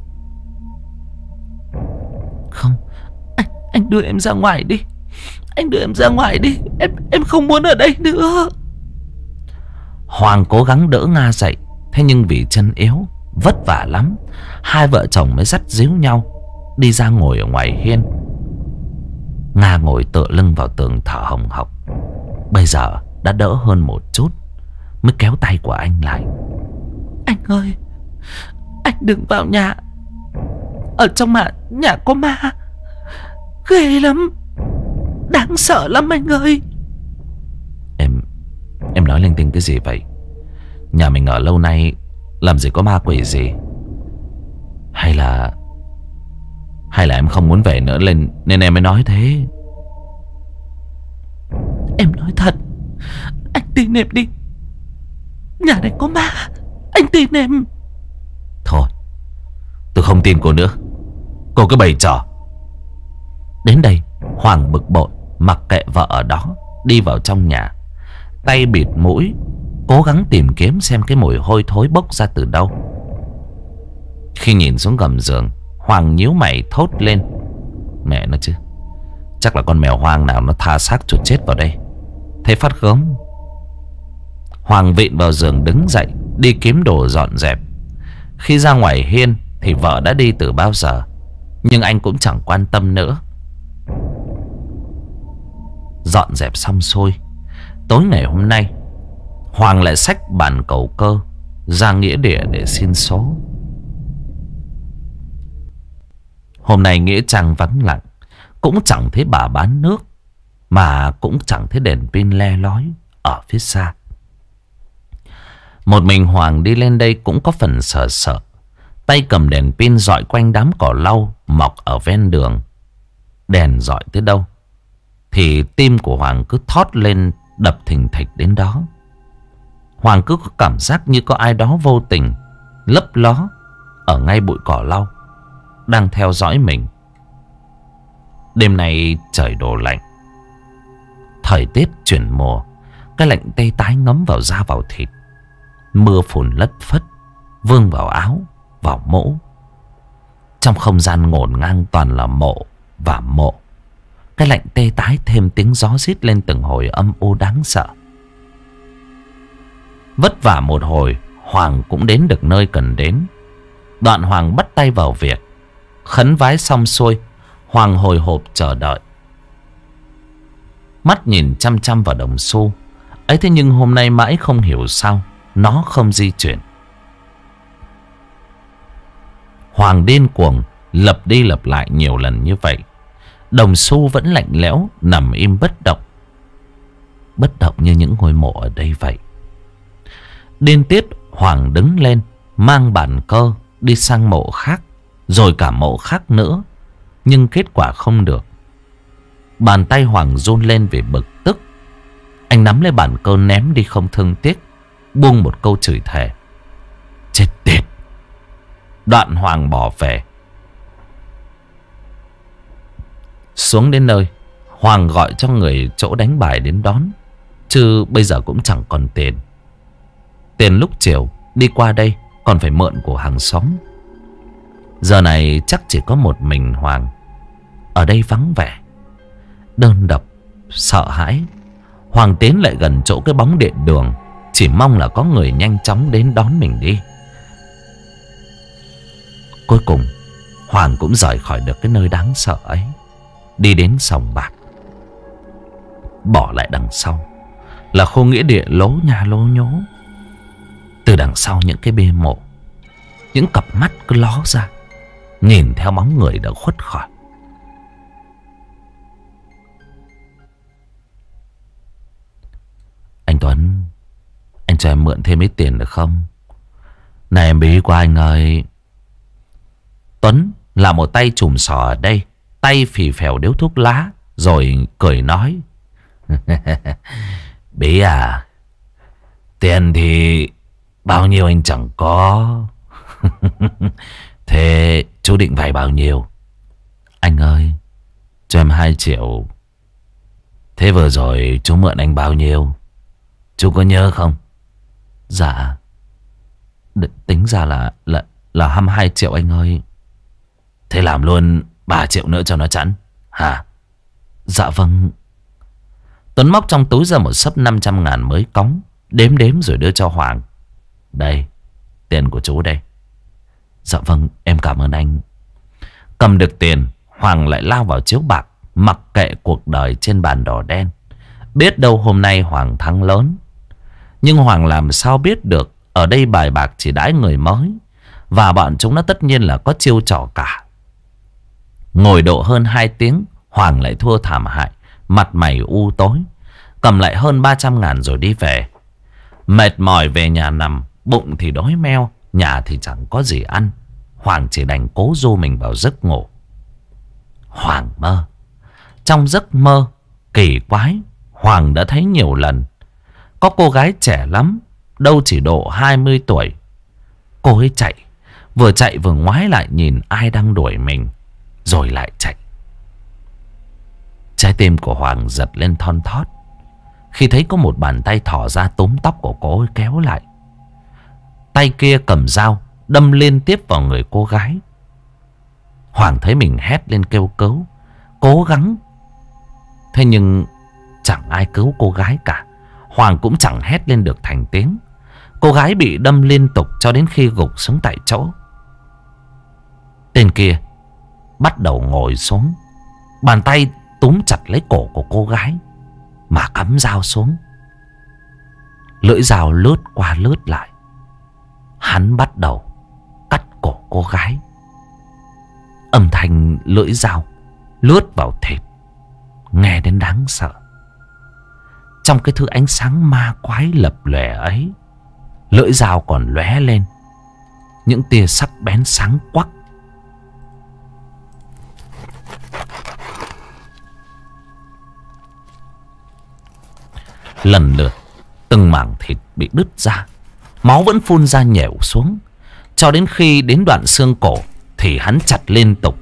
Không, anh đưa em ra ngoài đi. Anh đưa em ra ngoài đi. Em không muốn ở đây nữa. Hoàng cố gắng đỡ Nga dậy. Thế nhưng vì chân yếu, vất vả lắm, hai vợ chồng mới dắt díu nhau đi ra ngồi ở ngoài hiên. Nga ngồi tựa lưng vào tường thở hồng hộc. Bây giờ đã đỡ hơn một chút, mới kéo tay của anh lại. Anh ơi, anh đừng vào nhà. Ở trong nhà có ma, ghê lắm, đáng sợ lắm anh ơi. Em nói linh tinh cái gì vậy? Nhà mình ở lâu nay, làm gì có ma quỷ gì? Hay là em không muốn về nữa nên em mới nói thế? Em nói thật, anh tin em đi. Nhà này có ma, anh tin em. Thôi, tôi không tin cô nữa. Cô cứ bày trò. Đến đây Hoàng bực bội mặc kệ vợ ở đó, đi vào trong nhà, tay bịt mũi, cố gắng tìm kiếm xem cái mùi hôi thối bốc ra từ đâu. Khi nhìn xuống gầm giường, Hoàng nhíu mày thốt lên: mẹ nó chứ, chắc là con mèo hoang nào nó tha xác chuột chết vào đây. Thấy phát gớm, Hoàng vịn vào giường đứng dậy đi kiếm đồ dọn dẹp. Khi ra ngoài hiên thì vợ đã đi từ bao giờ, nhưng anh cũng chẳng quan tâm nữa. Dọn dẹp xong xuôi, tối ngày hôm nay Hoàng lại xách bàn cầu cơ ra nghĩa địa để xin số. Hôm nay nghĩa trang vắng lặng, cũng chẳng thấy bà bán nước, mà cũng chẳng thấy đèn pin le lói ở phía xa. Một mình Hoàng đi lên đây cũng có phần sợ sợ, tay cầm đèn pin dọi quanh đám cỏ lau mọc ở ven đường. Đèn dọi tới đâu thì tim của Hoàng cứ thót lên đập thình thịch đến đó. Hoàng cứ có cảm giác như có ai đó vô tình lấp ló ở ngay bụi cỏ lau, đang theo dõi mình. Đêm nay trời đổ lạnh, thời tiết chuyển mùa, cái lạnh tê tái ngấm vào da vào thịt. Mưa phùn lất phất vương vào áo, vào mũ. Trong không gian ngổn ngang toàn là mộ và mộ. Cái lạnh tê tái thêm tiếng gió rít lên từng hồi âm u đáng sợ. Vất vả một hồi, Hoàng cũng đến được nơi cần đến. Đoạn Hoàng bắt tay vào việc. Khấn vái xong xuôi, Hoàng hồi hộp chờ đợi. Mắt nhìn chăm chăm vào đồng xu ấy, thế nhưng hôm nay mãi không hiểu sao nó không di chuyển. Hoàng điên cuồng lặp đi lặp lại nhiều lần như vậy. Đồng xu vẫn lạnh lẽo, nằm im bất động. Bất động như những ngôi mộ ở đây vậy. Điên tiết, Hoàng đứng lên, mang bàn cơ đi sang mộ khác, rồi cả mộ khác nữa. Nhưng kết quả không được. Bàn tay Hoàng run lên vì bực tức. Anh nắm lấy bàn cơ ném đi không thương tiếc, buông một câu chửi thề: chết tiệt. Đoạn Hoàng bỏ về. Xuống đến nơi, Hoàng gọi cho người chỗ đánh bài đến đón. Chứ bây giờ cũng chẳng còn tiền. Tiền lúc chiều đi qua đây còn phải mượn của hàng xóm. Giờ này chắc chỉ có một mình Hoàng. Ở đây vắng vẻ, đơn độc, sợ hãi. Hoàng tiến lại gần chỗ cái bóng điện đường, chỉ mong là có người nhanh chóng đến đón mình đi. Cuối cùng Hoàng cũng rời khỏi được cái nơi đáng sợ ấy, đi đến sòng bạc. Bỏ lại đằng sau là khu nghĩa địa lố nhà lố nhố. Từ đằng sau những cái bia mộ, những cặp mắt cứ ló ra, nhìn theo bóng người đã khuất khỏi. Anh Tuấn, anh cho em mượn thêm ít tiền được không? Này em bí quá anh ơi. Tuấn là một tay chùm sò ở đây, tay phì phèo điếu thuốc lá, rồi cười nói: Bí à, tiền thì bao nhiêu anh chẳng có. Thế chú định vay bao nhiêu? Anh ơi, cho em 2 triệu. Thế vừa rồi chú mượn anh bao nhiêu? Chú có nhớ không? Dạ, tính ra là 22 triệu anh ơi. Thế làm luôn 3 triệu nữa cho nó chẵn hả? Dạ vâng. Tuấn móc trong túi ra một xấp 500 ngàn mới cóng, đếm đếm rồi đưa cho Hoàng. Đây, tiền của chú đây. Dạ vâng, em cảm ơn anh. Cầm được tiền, Hoàng lại lao vào chiếu bạc, mặc kệ cuộc đời trên bàn đỏ đen. Biết đâu hôm nay Hoàng thắng lớn. Nhưng Hoàng làm sao biết được ở đây bài bạc chỉ đãi người mới, và bọn chúng nó tất nhiên là có chiêu trò cả. Ngồi độ hơn 2 tiếng, Hoàng lại thua thảm hại, mặt mày u tối. Cầm lại hơn 300 ngàn rồi đi về. Mệt mỏi về nhà nằm, bụng thì đói meo, nhà thì chẳng có gì ăn. Hoàng chỉ đành cố du mình vào giấc ngủ. Hoàng mơ. Trong giấc mơ kỳ quái, Hoàng đã thấy nhiều lần. Có cô gái trẻ lắm, đâu chỉ độ 20 tuổi. Cô ấy chạy vừa ngoái lại nhìn ai đang đuổi mình, rồi lại chạy. Trái tim của Hoàng giật lên thon thót khi thấy có một bàn tay thò ra túm tóc của cô ấy kéo lại. Tay kia cầm dao đâm liên tiếp vào người cô gái. Hoàng thấy mình hét lên kêu cứu, cố gắng. Thế nhưng chẳng ai cứu cô gái cả. Hoàng cũng chẳng hét lên được thành tiếng. Cô gái bị đâm liên tục cho đến khi gục xuống tại chỗ. Tên kia bắt đầu ngồi xuống, bàn tay túm chặt lấy cổ của cô gái mà cắm dao xuống. Lưỡi dao lướt qua lướt lại. Hắn bắt đầu cắt cổ cô gái. Âm thanh lưỡi dao lướt vào thịt nghe đến đáng sợ. Trong cái thứ ánh sáng ma quái lập lòe ấy, lưỡi dao còn lóe lên những tia sắc bén sáng quắc. Lần lượt từng mảng thịt bị đứt ra, máu vẫn phun ra nhẻo xuống, cho đến khi đến đoạn xương cổ thì hắn chặt liên tục.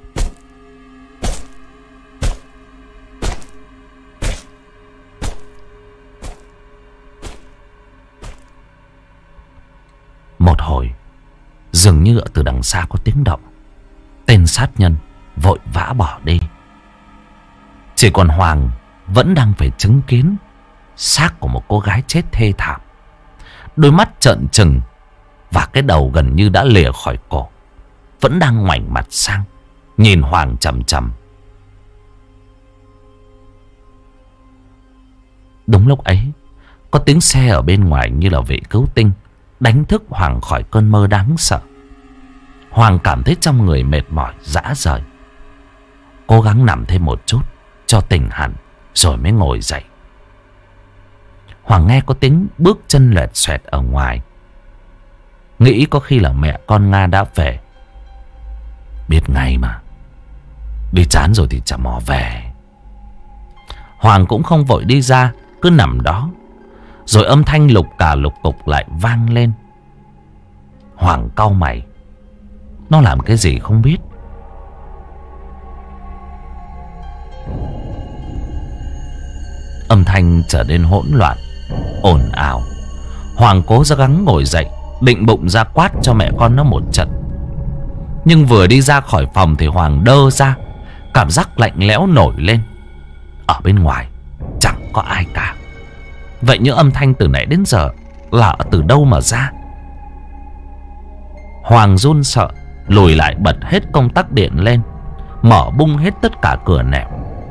Một hồi, dường như từ đằng xa có tiếng động. Tên sát nhân vội vã bỏ đi. Chỉ còn Hoàng vẫn đang phải chứng kiến xác của một cô gái chết thê thảm. Đôi mắt trợn trừng và cái đầu gần như đã lìa khỏi cổ vẫn đang ngoảnh mặt sang nhìn Hoàng chằm chằm. Đúng lúc ấy, có tiếng xe ở bên ngoài như là vị cứu tinh đánh thức Hoàng khỏi cơn mơ đáng sợ. Hoàng cảm thấy trong người mệt mỏi rã rời, cố gắng nằm thêm một chút cho tỉnh hẳn rồi mới ngồi dậy. Hoàng nghe có tiếng bước chân loẹt xoẹt ở ngoài, nghĩ có khi là mẹ con Nga đã về. Biết ngay mà, đi chán rồi thì chả mò về. Hoàng cũng không vội đi ra, cứ nằm đó. Rồi âm thanh lục cà lục cục lại vang lên. Hoàng cau mày, nó làm cái gì không biết. Âm thanh trở nên hỗn loạn, ồn ào. Hoàng cố gắng ngồi dậy, định bụng ra quát cho mẹ con nó một trận. Nhưng vừa đi ra khỏi phòng thì Hoàng đơ ra, cảm giác lạnh lẽo nổi lên. Ở bên ngoài chẳng có ai cả. Vậy những âm thanh từ nãy đến giờ là từ đâu mà ra? Hoàng run sợ, lùi lại bật hết công tắc điện lên, mở bung hết tất cả cửa nẻo.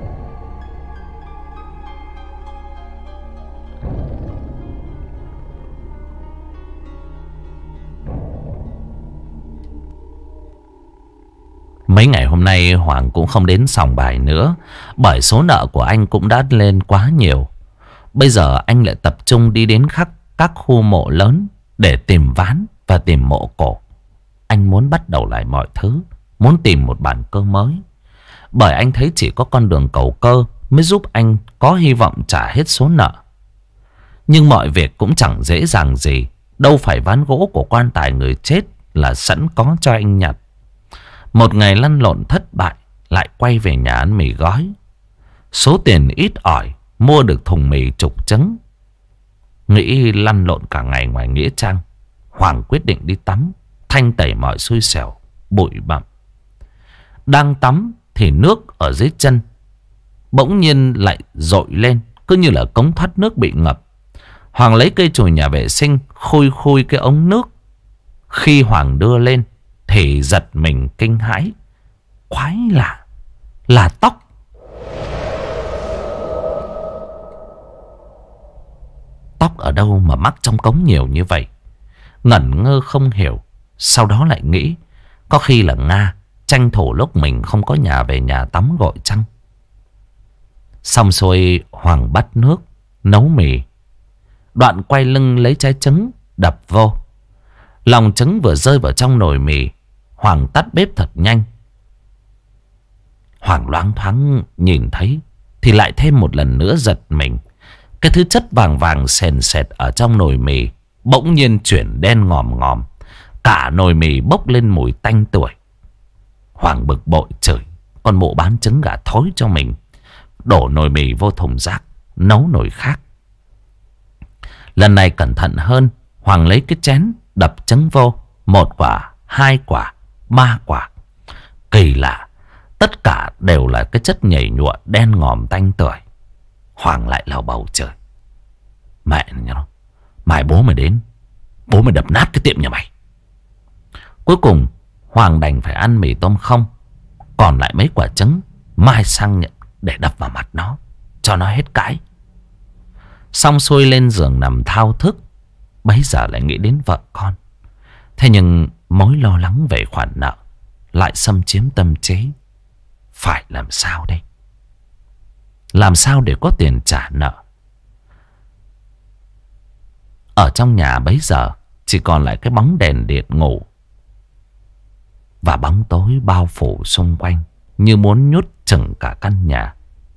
Mấy ngày hôm nay Hoàng cũng không đến sòng bài nữa, bởi số nợ của anh cũng đã lên quá nhiều. Bây giờ anh lại tập trung đi đến các khu mộ lớn để tìm ván và tìm mộ cổ. Anh muốn bắt đầu lại mọi thứ, muốn tìm một bàn cơ mới. Bởi anh thấy chỉ có con đường cầu cơ mới giúp anh có hy vọng trả hết số nợ. Nhưng mọi việc cũng chẳng dễ dàng gì. Đâu phải ván gỗ của quan tài người chết là sẵn có cho anh nhặt. Một ngày lăn lộn thất bại, lại quay về nhà ăn mì gói. Số tiền ít ỏi mua được thùng mì chục trứng. Nghĩ lăn lộn cả ngày ngoài nghĩa trang, Hoàng quyết định đi tắm, thanh tẩy mọi xui xẻo, bụi bặm. Đang tắm thì nước ở dưới chân bỗng nhiên lại dội lên, cứ như là cống thoát nước bị ngập. Hoàng lấy cây chùi nhà vệ sinh khui khui cái ống nước. Khi Hoàng đưa lên thì giật mình kinh hãi. Quái lạ, là tóc. Tóc ở đâu mà mắc trong cống nhiều như vậy? Ngẩn ngơ không hiểu. Sau đó lại nghĩ có khi là Nga tranh thủ lúc mình không có nhà về nhà tắm gội chăng. Xong xuôi Hoàng bắt nước nấu mì. Đoạn quay lưng lấy trái trứng đập vô. Lòng trứng vừa rơi vào trong nồi mì, Hoàng tắt bếp thật nhanh. Hoàng loáng thoáng nhìn thấy thì lại thêm một lần nữa giật mình. Cái thứ chất vàng vàng sền sệt ở trong nồi mì bỗng nhiên chuyển đen ngòm ngòm. Cả nồi mì bốc lên mùi tanh tưởi. Hoàng bực bội chửi con mụ bán trứng gà thối cho mình, đổ nồi mì vô thùng rác, nấu nồi khác. Lần này cẩn thận hơn, Hoàng lấy cái chén đập trứng vô. 1 quả, 2 quả, 3 quả. Kỳ lạ, tất cả đều là cái chất nhầy nhụa đen ngòm tanh tưởi. Hoàng lại lầu bầu trời. Mẹ nó, mai bố mày đến, bố mày đập nát cái tiệm nhà mày. Cuối cùng Hoàng đành phải ăn mì tôm không. Còn lại mấy quả trứng mai sang nhận để đập vào mặt nó, cho nó hết cãi. Xong xuôi lên giường nằm thao thức. Bấy giờ lại nghĩ đến vợ con. Thế nhưng mối lo lắng về khoản nợ lại xâm chiếm tâm trí. Phải làm sao đây? Làm sao để có tiền trả nợ? Ở trong nhà bấy giờ chỉ còn lại cái bóng đèn điện ngủ, và bóng tối bao phủ xung quanh như muốn nhốt chừng cả căn nhà.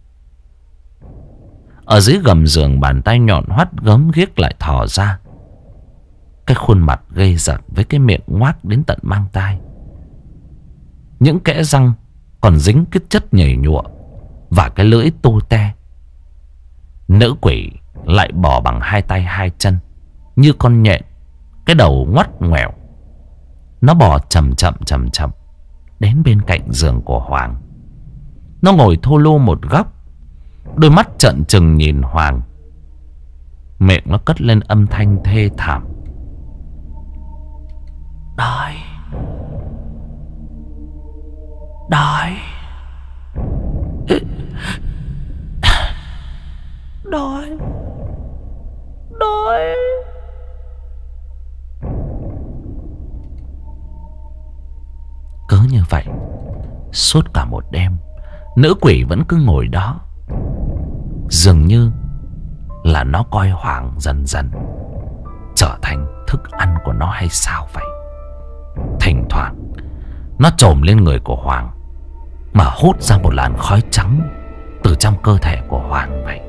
Ở dưới gầm giường, bàn tay nhọn hoắt gớm ghiếc lại thò ra. Cái khuôn mặt ghê rợn với cái miệng ngoác đến tận mang tai. Những kẽ răng còn dính cái chất nhầy nhụa và cái lưỡi tu te. Nữ quỷ lại bò bằng 2 tay 2 chân như con nhện, cái đầu ngoắt ngoẻo. Nó bò chậm chậm đến bên cạnh giường của Hoàng. Nó ngồi thô lô một góc, Đôi mắt trợn trừng nhìn Hoàng. Miệng nó cất lên âm thanh thê thảm. Đói. Đói. Đói. Đói. Cứ như vậy, suốt cả một đêm, nữ quỷ vẫn cứ ngồi đó. Dường như là nó coi Hoàng dần dần trở thành thức ăn của nó hay sao vậy. Thỉnh thoảng nó chồm lên người của Hoàng mà hút ra một làn khói trắng từ trong cơ thể của Hoàng vậy.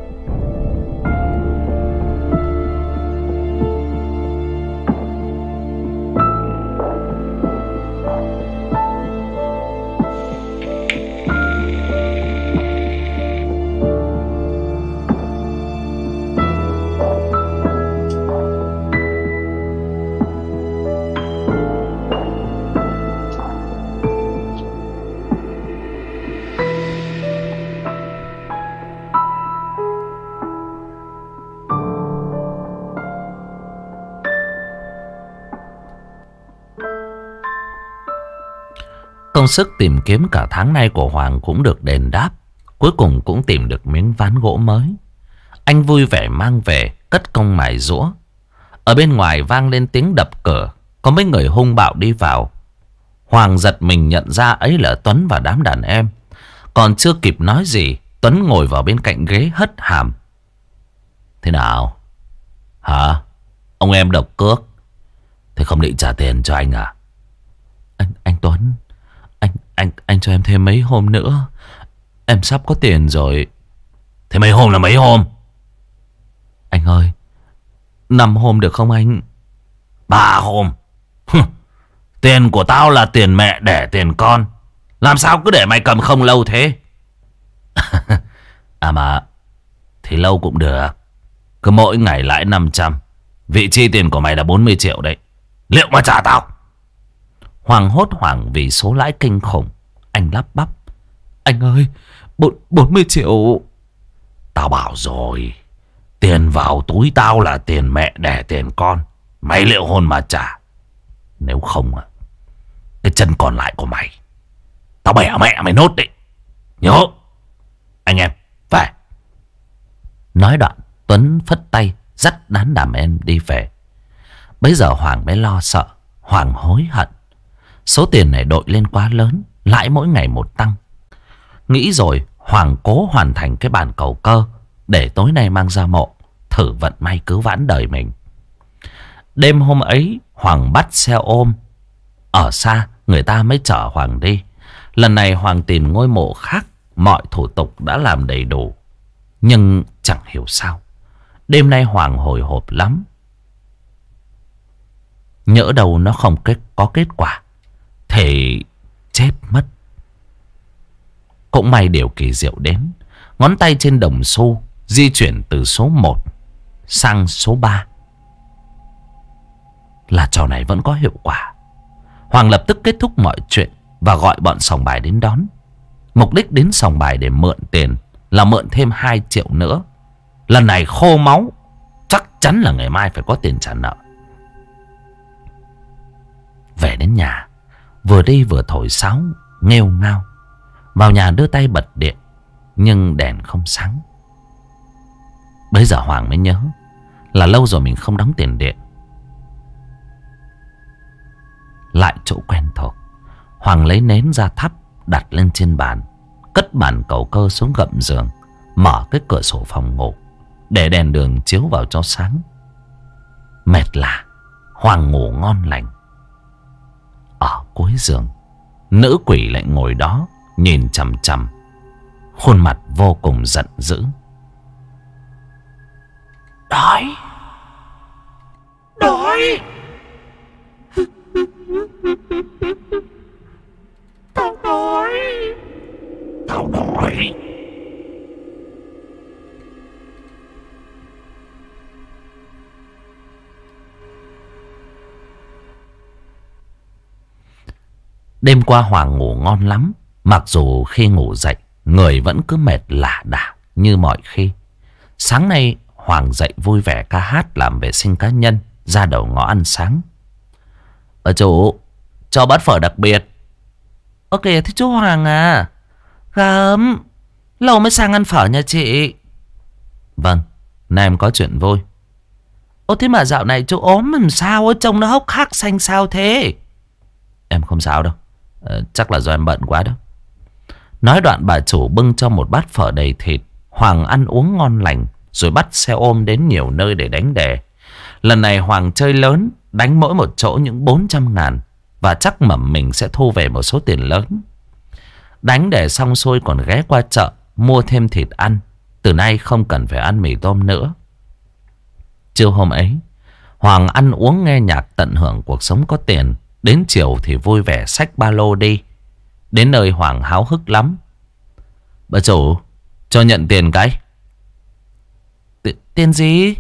Công sức tìm kiếm cả tháng nay của Hoàng cũng được đền đáp. Cuối cùng cũng tìm được miếng ván gỗ mới. Anh vui vẻ mang về, cất công mài giũa. Ở bên ngoài vang lên tiếng đập cửa. Có mấy người hung bạo đi vào. Hoàng giật mình nhận ra ấy là Tuấn và đám đàn em. Còn chưa kịp nói gì, Tuấn ngồi vào bên cạnh ghế hất hàm. Thế nào? Hả? Ông em độc cước. Thế không định trả tiền cho anh à? Anh Tuấn, anh cho em thêm mấy hôm nữa. Em sắp có tiền rồi. Thế mấy hôm là mấy hôm? Anh ơi, 5 hôm được không anh? 3 hôm? Tiền của tao là tiền mẹ đẻ tiền con. Làm sao cứ để mày cầm không lâu thế? À mà thì lâu cũng được. Cứ mỗi ngày lãi 500. Vị chi tiền của mày là 40 triệu đấy. Liệu mà trả tao? Hoàng hốt hoảng vì số lãi kinh khủng. Anh lắp bắp. Anh ơi, 40 triệu. Tao bảo rồi, tiền vào túi tao là tiền mẹ đẻ tiền con. Mày liệu hồn mà trả. Nếu không à, cái chân còn lại của mày tao bẻ mẹ mày nốt đấy. Nhớ. Anh em, về. Nói đoạn, Tuấn phất tay dắt đám đàn em đi về. Bây giờ Hoàng mới lo sợ. Hoàng hối hận. Số tiền này đội lên quá lớn, lãi mỗi ngày một tăng. Nghĩ rồi, Hoàng cố hoàn thành cái bàn cầu cơ để tối nay mang ra mộ, thử vận may cứu vãn đời mình. Đêm hôm ấy, Hoàng bắt xe ôm. Ở xa, người ta mới chở Hoàng đi. Lần này Hoàng tìm ngôi mộ khác. Mọi thủ tục đã làm đầy đủ. Nhưng chẳng hiểu sao, đêm nay Hoàng hồi hộp lắm. Nhỡ đâu nó không có kết quả thì chết mất. Cũng may điều kỳ diệu đến. Ngón tay trên đồng xu di chuyển từ số 1 sang số 3 là trò này vẫn có hiệu quả. Hoàng lập tức kết thúc mọi chuyện và gọi bọn sòng bài đến đón. Mục đích đến sòng bài để mượn tiền là mượn thêm 2 triệu nữa. Lần này khô máu, chắc chắn là ngày mai phải có tiền trả nợ. Về đến nhà, vừa đi vừa thổi sáo nghêu ngao. Vào nhà đưa tay bật điện, nhưng đèn không sáng. Bây giờ Hoàng mới nhớ là lâu rồi mình không đóng tiền điện. Lại chỗ quen thuộc, Hoàng lấy nến ra thắp, đặt lên trên bàn, cất bàn cầu cơ xuống gầm giường, mở cái cửa sổ phòng ngủ để đèn đường chiếu vào cho sáng. Mệt lạ, Hoàng ngủ ngon lành. Ở cuối giường, nữ quỷ lại ngồi đó nhìn chằm chằm, khuôn mặt vô cùng giận dữ. Đói. Đói. Tao đói. Tao đói. Đêm qua Hoàng ngủ ngon lắm. Mặc dù khi ngủ dậy người vẫn cứ mệt lả đả. như mọi khi. Sáng nay Hoàng dậy vui vẻ ca hát làm vệ sinh cá nhân, ra đầu ngõ ăn sáng. Chủ, cho bát phở đặc biệt. Ok, thế chú Hoàng à? Gớm, lâu mới sang ăn phở nha chị. Vâng, nay em có chuyện vui. Thế mà dạo này chú ốm làm sao? Trông nó hốc hác xanh xao thế. Em không sao đâu, chắc là do em bận quá đó. Nói đoạn bà chủ bưng cho một bát phở đầy thịt. Hoàng ăn uống ngon lành, rồi bắt xe ôm đến nhiều nơi để đánh đề. Lần này Hoàng chơi lớn, đánh mỗi một chỗ những 400.000. Và chắc mẩm mình sẽ thu về một số tiền lớn. Đánh đề xong xuôi còn ghé qua chợ mua thêm thịt ăn. Từ nay không cần phải ăn mì tôm nữa. Trưa hôm ấy, Hoàng ăn uống nghe nhạc tận hưởng cuộc sống có tiền. Đến chiều thì vui vẻ xách ba lô đi. Đến nơi Hoàng háo hức lắm. Bà chủ, cho nhận tiền cái. Tiền gì?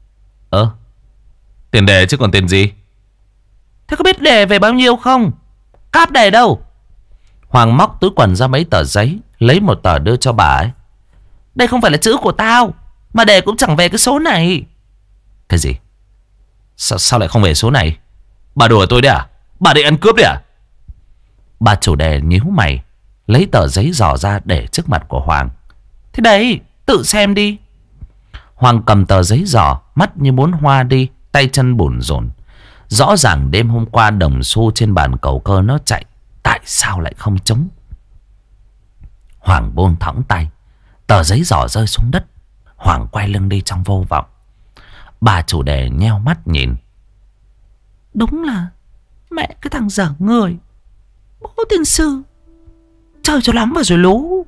Tiền đề chứ còn tiền gì. Thế có biết đề về bao nhiêu không? Cáp đề đâu? Hoàng móc túi quần ra mấy tờ giấy, lấy một tờ đưa cho bà ấy. Đây không phải là chữ của tao, mà đề cũng chẳng về cái số này. Cái gì? Sao lại không về số này? Bà đùa tôi đấy à? Bà định ăn cướp đấy à? Bà chủ đề nhíu mày, lấy tờ giấy dò ra để trước mặt của Hoàng. Thế đấy, tự xem đi. Hoàng cầm tờ giấy dò, mắt như muốn hoa đi, tay chân bủn rủn. Rõ ràng đêm hôm qua đồng xu trên bàn cầu cơ nó chạy, tại sao lại không trống? Hoàng buông thõng tay, tờ giấy dò rơi xuống đất. Hoàng quay lưng đi trong vô vọng. Bà chủ đề nheo mắt nhìn. Đúng là mẹ cái thằng dở người, bố tiên sư chơi cho lắm vào rồi lú.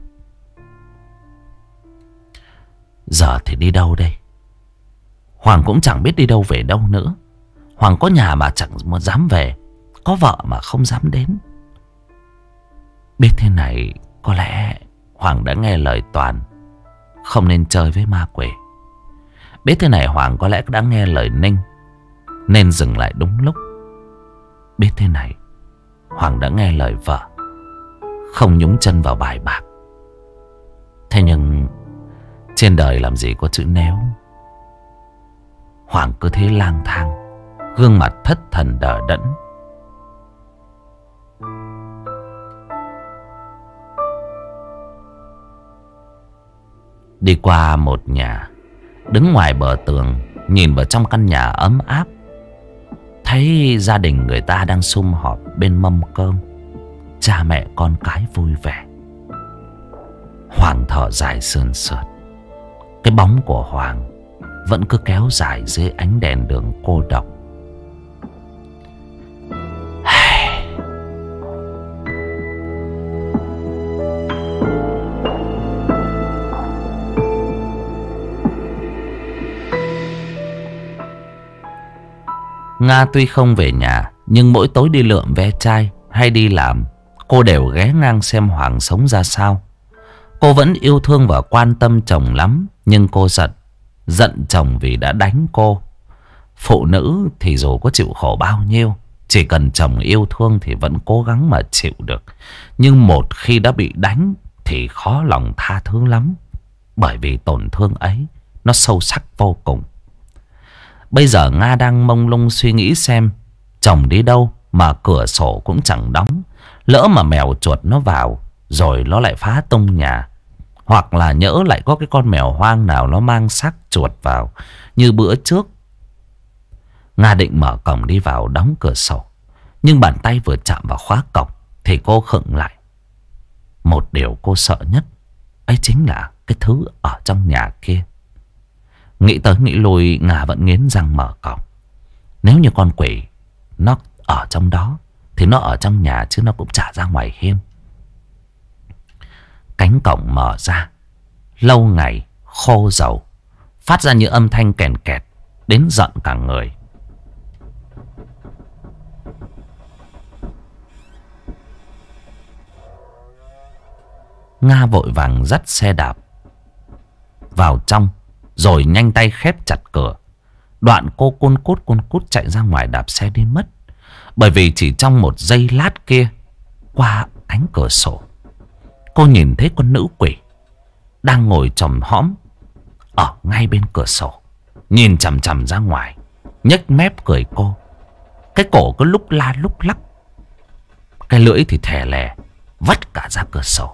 Giờ thì đi đâu đây? Hoàng cũng chẳng biết đi đâu về đâu nữa. Hoàng có nhà mà chẳng dám về, có vợ mà không dám đến. Biết thế này, có lẽ Hoàng đã nghe lời Toàn, không nên chơi với ma quỷ. Biết thế này, Hoàng có lẽ đã nghe lời Ninh, nên dừng lại đúng lúc. Biết thế này, Hoàng đã nghe lời vợ, không nhúng chân vào bài bạc. Thế nhưng trên đời làm gì có chữ nếu. Hoàng cứ thế lang thang, gương mặt thất thần đờ đẫn. Đi qua một nhà, đứng ngoài bờ tường, nhìn vào trong căn nhà ấm áp, thấy gia đình người ta đang sum họp bên mâm cơm, cha mẹ con cái vui vẻ. Hoàng thở dài sườn sượt. Cái bóng của Hoàng vẫn cứ kéo dài dưới ánh đèn đường cô độc. Nga tuy không về nhà, nhưng mỗi tối đi lượm ve chai hay đi làm, cô đều ghé ngang xem Hoàng sống ra sao. Cô vẫn yêu thương và quan tâm chồng lắm, nhưng cô giận chồng vì đã đánh cô. Phụ nữ thì dù có chịu khổ bao nhiêu, chỉ cần chồng yêu thương thì vẫn cố gắng mà chịu được. Nhưng một khi đã bị đánh thì khó lòng tha thứ lắm, bởi vì tổn thương ấy nó sâu sắc vô cùng. Bây giờ Nga đang mông lung suy nghĩ xem chồng đi đâu mà cửa sổ cũng chẳng đóng. Lỡ mà mèo chuột nó vào rồi nó lại phá tung nhà, hoặc là nhỡ lại có cái con mèo hoang nào nó mang xác chuột vào như bữa trước. Nga định mở cổng đi vào đóng cửa sổ, nhưng bàn tay vừa chạm vào khóa cổng thì cô khựng lại. Một điều cô sợ nhất ấy chính là cái thứ ở trong nhà kia. Nghĩ tới nghĩ lui, Nga vẫn nghiến răng mở cổng. Nếu như con quỷ nó ở trong đó thì nó ở trong nhà chứ nó cũng chả ra ngoài hiên. Cánh cổng mở ra, lâu ngày khô dầu, phát ra những âm thanh kèn kẹt đến giận cả người. Nga vội vàng dắt xe đạp vào trong, rồi nhanh tay khép chặt cửa. Đoạn cô cun cút chạy ra ngoài đạp xe đi mất. Bởi vì chỉ trong một giây lát kia, qua cánh cửa sổ, cô nhìn thấy con nữ quỷ đang ngồi chòm hõm ở ngay bên cửa sổ, nhìn chằm chằm ra ngoài, nhếch mép cười cô. Cái cổ cứ lúc la lúc lắc, cái lưỡi thì thè lè vắt cả ra cửa sổ.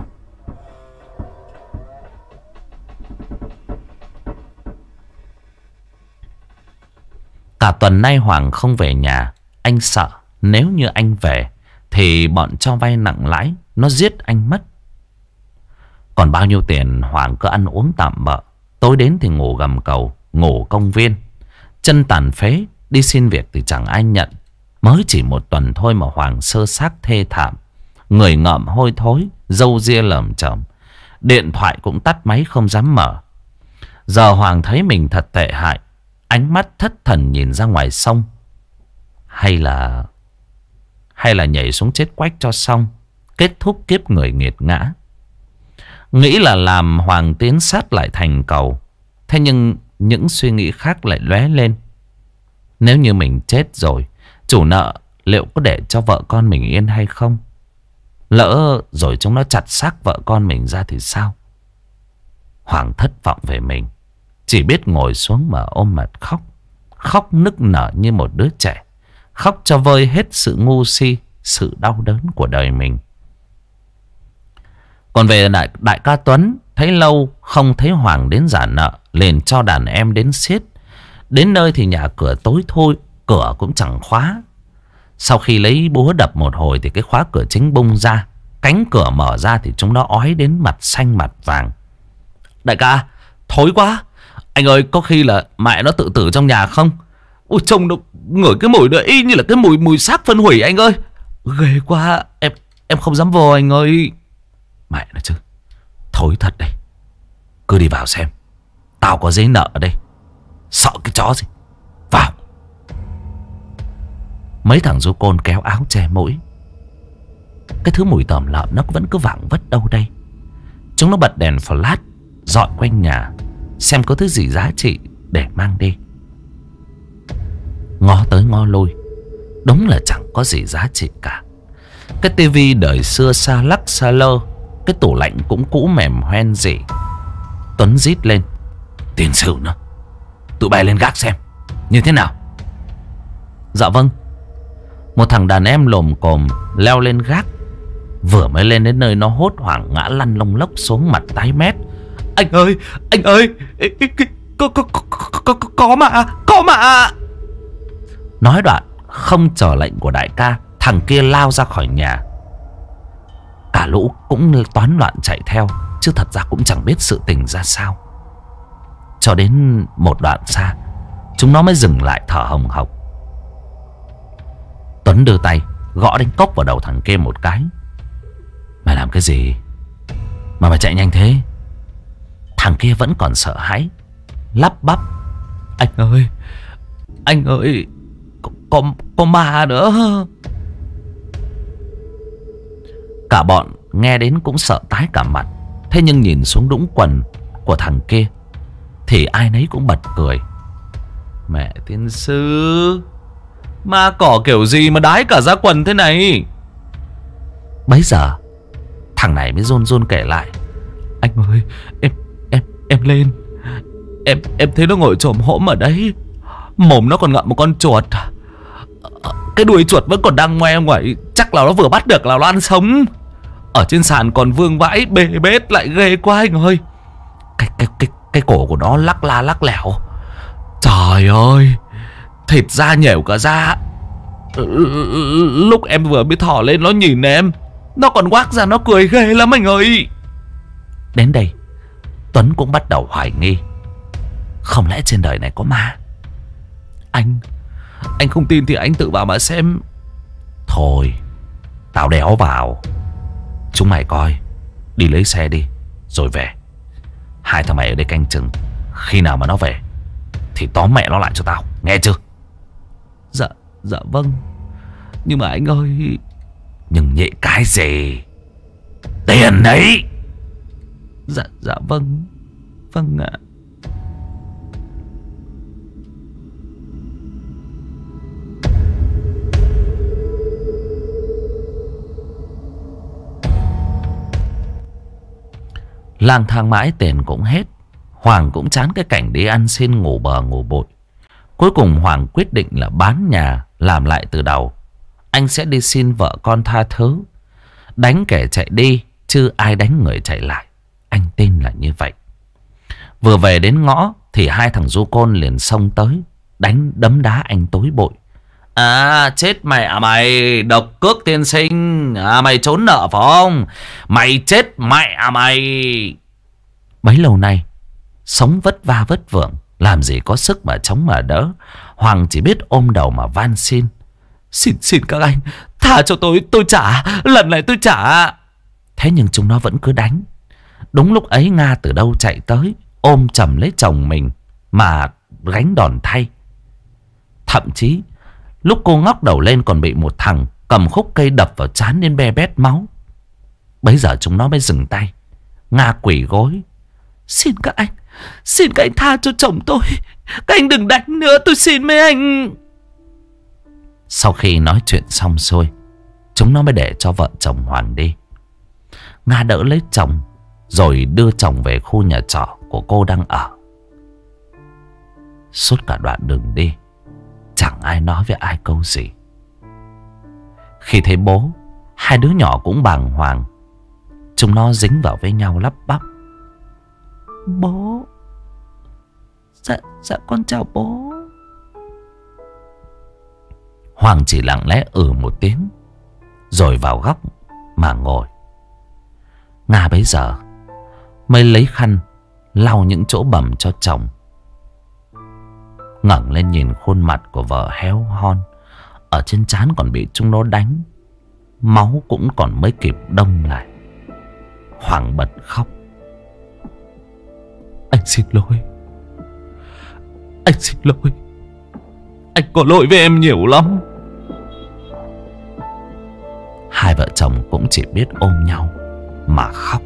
Cả tuần nay Hoàng không về nhà. Anh sợ nếu như anh về thì bọn cho vay nặng lãi nó giết anh mất. Còn bao nhiêu tiền Hoàng cứ ăn uống tạm bợ. Tối đến thì ngủ gầm cầu, ngủ công viên. Chân tàn phế, đi xin việc thì chẳng ai nhận. Mới chỉ một tuần thôi mà Hoàng sơ xác thê thảm. Người ngợm hôi thối, râu ria lởm chởm. Điện thoại cũng tắt máy không dám mở. Giờ Hoàng thấy mình thật tệ hại. Ánh mắt thất thần nhìn ra ngoài sông. Hay là nhảy xuống chết quách cho xong, kết thúc kiếp người nghiệt ngã. Nghĩ là làm Hoàng tiến sát lại thành cầu. Thế nhưng những suy nghĩ khác lại lóe lên. Nếu như mình chết rồi, chủ nợ liệu có để cho vợ con mình yên hay không? Lỡ rồi chúng nó chặt xác vợ con mình ra thì sao? Hoàng thất vọng về mình, chỉ biết ngồi xuống mà ôm mặt khóc. Khóc nức nở như một đứa trẻ. Khóc cho vơi hết sự ngu si, sự đau đớn của đời mình. Còn về đại ca Tuấn, thấy lâu không thấy Hoàng đến trả nợ, liền cho đàn em đến xiết. Đến nơi thì nhà cửa tối thui, cửa cũng chẳng khóa. Sau khi lấy búa đập một hồi thì cái khóa cửa chính bung ra. Cánh cửa mở ra thì chúng nó ói đến mặt xanh mặt vàng. Đại ca, thối quá. Anh ơi, có khi là mẹ nó tự tử trong nhà không? Ôi, trông nó ngửi cái mùi đó y như là cái mùi xác phân hủy anh ơi. Ghê quá, em không dám vô anh ơi. Mẹ nó chứ, thối thật đây. Cứ đi vào xem. Tao có giấy nợ ở đây. Sợ cái chó gì. Vào. Mấy thằng du côn kéo áo che mũi. Cái thứ mùi tởm lợm nó vẫn cứ vảng vất đâu đây. Chúng nó bật đèn flash dọi quanh nhà, xem có thứ gì giá trị để mang đi. Ngó tới ngó lui, đúng là chẳng có gì giá trị cả. Cái tivi đời xưa xa lắc xa lơ. Cái tủ lạnh cũng cũ mềm hoen rỉ. Tuấn rít lên. Tiền sự nữa. Tụi bay lên gác xem như thế nào. Dạ vâng. Một thằng đàn em lồm cồm leo lên gác. Vừa mới lên đến nơi nó hốt hoảng ngã lăn lông lốc xuống, mặt tái mét. Anh ơi, có mà. Nói đoạn không chờ lệnh của đại ca, thằng kia lao ra khỏi nhà. Cả lũ cũng toán loạn chạy theo, chứ thật ra cũng chẳng biết sự tình ra sao. Cho đến một đoạn xa, chúng nó mới dừng lại thở hồng hộc. Tuấn đưa tay gõ đánh cốc vào đầu thằng kia một cái. Mày làm cái gì mà mày chạy nhanh thế? Thằng kia vẫn còn sợ hãi, lắp bắp. Anh ơi, có ma nữa. Cả bọn nghe đến cũng sợ tái cả mặt. Thế nhưng nhìn xuống đũng quần của thằng kia thì ai nấy cũng bật cười. Mẹ tiên sư, ma cỏ kiểu gì mà đái cả ra quần thế này? Bấy giờ thằng này mới run run kể lại. Anh ơi, em lên. Em thấy nó ngồi chồm hổm ở đấy. Mồm nó còn ngậm một con chuột. Cái đuôi chuột vẫn còn đang ngoe ngoẩy. Chắc là nó vừa bắt được là nó ăn sống. Ở trên sàn còn vương vãi bê bết lại ghê quá anh ơi. Cái cổ của nó lắc la lắc lẻo. Trời ơi, thịt da nhểu cả da. Lúc em vừa mới thò lên nó nhìn em, nó còn quác ra nó cười ghê lắm anh ơi. Đến đây Tuấn cũng bắt đầu hoài nghi. Không lẽ trên đời này có ma? Anh không tin thì anh tự vào mà xem. Thôi, tao đéo vào. Chúng mày coi, đi lấy xe đi rồi về. Hai thằng mày ở đây canh chừng. Khi nào mà nó về thì tóm mẹ nó lại cho tao, nghe chưa? Dạ vâng. Nhưng mà anh ơi. Nhưng nhị cái gì? Tiền đấy. Dạ vâng. Vâng ạ. Lang thang mãi tiền cũng hết. Hoàng cũng chán cái cảnh đi ăn xin ngủ bờ ngủ bụi. Cuối cùng Hoàng quyết định là bán nhà, làm lại từ đầu. Anh sẽ đi xin vợ con tha thứ. Đánh kẻ chạy đi, chứ ai đánh người chạy lại. Anh tin là như vậy. Vừa về đến ngõ thì hai thằng du côn liền xông tới, đánh đấm đá anh tối bụi. À, chết mẹ mày, độc cước tiên sinh. À, mày trốn nợ phải không? Mày chết mẹ mày. Bấy lâu nay sống vất va vất vưởng, làm gì có sức mà chống mà đỡ. Hoàng chỉ biết ôm đầu mà van xin. Xin các anh, tha cho tôi trả, lần này tôi trả. Thế nhưng chúng nó vẫn cứ đánh. Đúng lúc ấy Nga từ đâu chạy tới, ôm chầm lấy chồng mình mà gánh đòn thay. Thậm chí lúc cô ngóc đầu lên còn bị một thằng cầm khúc cây đập vào trán đến be bét máu. Bấy giờ chúng nó mới dừng tay. Nga quỳ gối. Xin các anh tha cho chồng tôi. Các anh đừng đánh nữa, tôi xin mấy anh. Sau khi nói chuyện xong xuôi, chúng nó mới để cho vợ chồng Hoàng đi. Nga đỡ lấy chồng rồi đưa chồng về khu nhà trọ của cô đang ở. Suốt cả đoạn đường đi, chẳng ai nói với ai câu gì. Khi thấy bố, hai đứa nhỏ cũng bàng hoàng. Chúng nó dính vào với nhau lắp bắp. Bố. Dạ con chào bố. Hoàng chỉ lặng lẽ một tiếng, rồi vào góc mà ngồi. Nga bấy giờ mới lấy khăn lau những chỗ bầm cho chồng. Ngẩng lên nhìn khuôn mặt của vợ héo hon, ở trên trán còn bị chúng nó đánh, máu cũng còn mới kịp đông lại. Hoàng bật khóc. Anh xin lỗi. Anh xin lỗi. Anh có lỗi với em nhiều lắm. Hai vợ chồng cũng chỉ biết ôm nhau mà khóc.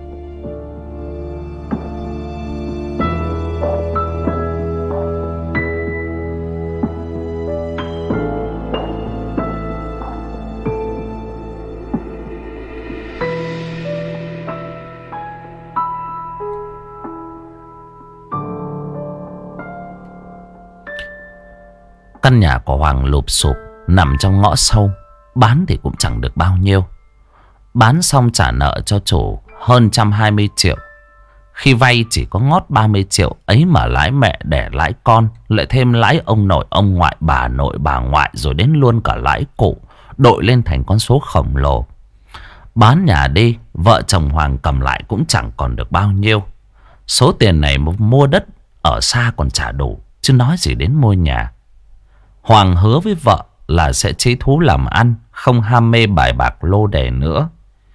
Căn nhà của Hoàng lụp xụp, nằm trong ngõ sâu. Bán thì cũng chẳng được bao nhiêu. Bán xong trả nợ cho chủ hơn 120 triệu. Khi vay chỉ có ngót 30 triệu. Ấy mà lãi mẹ đẻ lãi con, lại thêm lãi ông nội ông ngoại, bà nội bà ngoại, rồi đến luôn cả lãi cụ, đội lên thành con số khổng lồ. Bán nhà đi, vợ chồng Hoàng cầm lại cũng chẳng còn được bao nhiêu. Số tiền này mua đất ở xa còn trả đủ, chứ nói gì đến mua nhà. Hoàng hứa với vợ là sẽ chí thú làm ăn, không ham mê bài bạc lô đề nữa.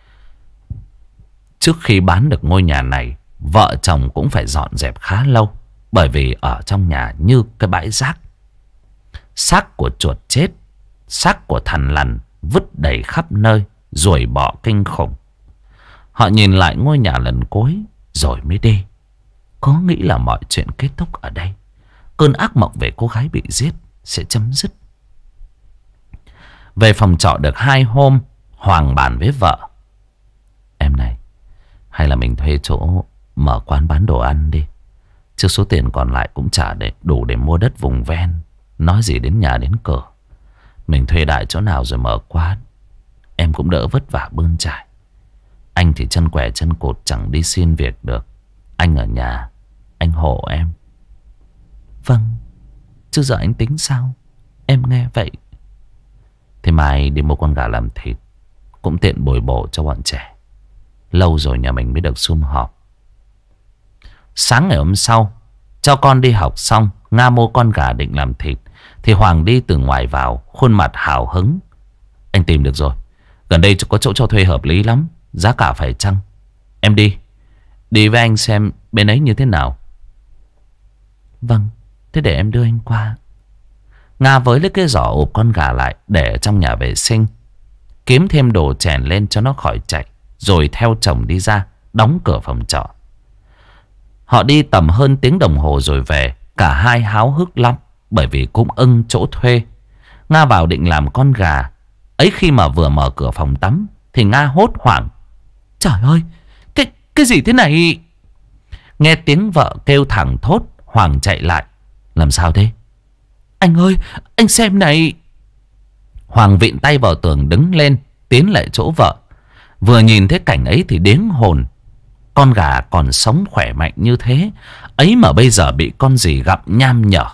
Trước khi bán được ngôi nhà này, vợ chồng cũng phải dọn dẹp khá lâu. Bởi vì ở trong nhà như cái bãi rác. Xác của chuột chết, xác của thằn lằn vứt đầy khắp nơi, ruồi bọ kinh khủng. Họ nhìn lại ngôi nhà lần cuối rồi mới đi. Có nghĩ là mọi chuyện kết thúc ở đây. Cơn ác mộng về cô gái bị giết sẽ chấm dứt. Về phòng trọ được 2 hôm, Hoàng bàn với vợ. Em này, hay là mình thuê chỗ mở quán bán đồ ăn đi, chứ số tiền còn lại cũng chả đủ để mua đất vùng ven. Nói gì đến nhà đến cửa. Mình thuê đại chỗ nào rồi mở quán, em cũng đỡ vất vả bươn trải. Anh thì chân què chân cụt, chẳng đi xin việc được. Anh ở nhà, anh hộ em. Vâng, chứ giờ anh tính sao? Em nghe vậy. Thế mai đi mua con gà làm thịt, cũng tiện bồi bổ cho bọn trẻ. Lâu rồi nhà mình mới được sum họp. Sáng ngày hôm sau, cho con đi học xong, Nga mua con gà định làm thịt, thì Hoàng đi từ ngoài vào, khuôn mặt hào hứng. Anh tìm được rồi, gần đây có chỗ cho thuê hợp lý lắm, giá cả phải chăng. Em đi với anh xem bên ấy như thế nào. Vâng, thế để em đưa anh qua. Nga với lấy cái giỏ ộp con gà lại, để trong nhà vệ sinh, kiếm thêm đồ chèn lên cho nó khỏi chạy, rồi theo chồng đi ra, đóng cửa phòng trọ. Họ đi tầm hơn tiếng đồng hồ rồi về. Cả hai háo hức lắm, bởi vì cũng ưng chỗ thuê. Nga vào định làm con gà ấy, khi mà vừa mở cửa phòng tắm thì Nga hốt hoảng. Trời ơi, Cái gì thế này? Nghe tiếng vợ kêu thẳng thốt, Hoàng chạy lại. Làm sao thế? Anh ơi, anh xem này. Hoàng vịn tay vào tường đứng lên, tiến lại chỗ vợ. Vừa nhìn thấy cảnh ấy thì điếng hồn. Con gà còn sống khỏe mạnh như thế, ấy mà bây giờ bị con gì gặm nham nhở.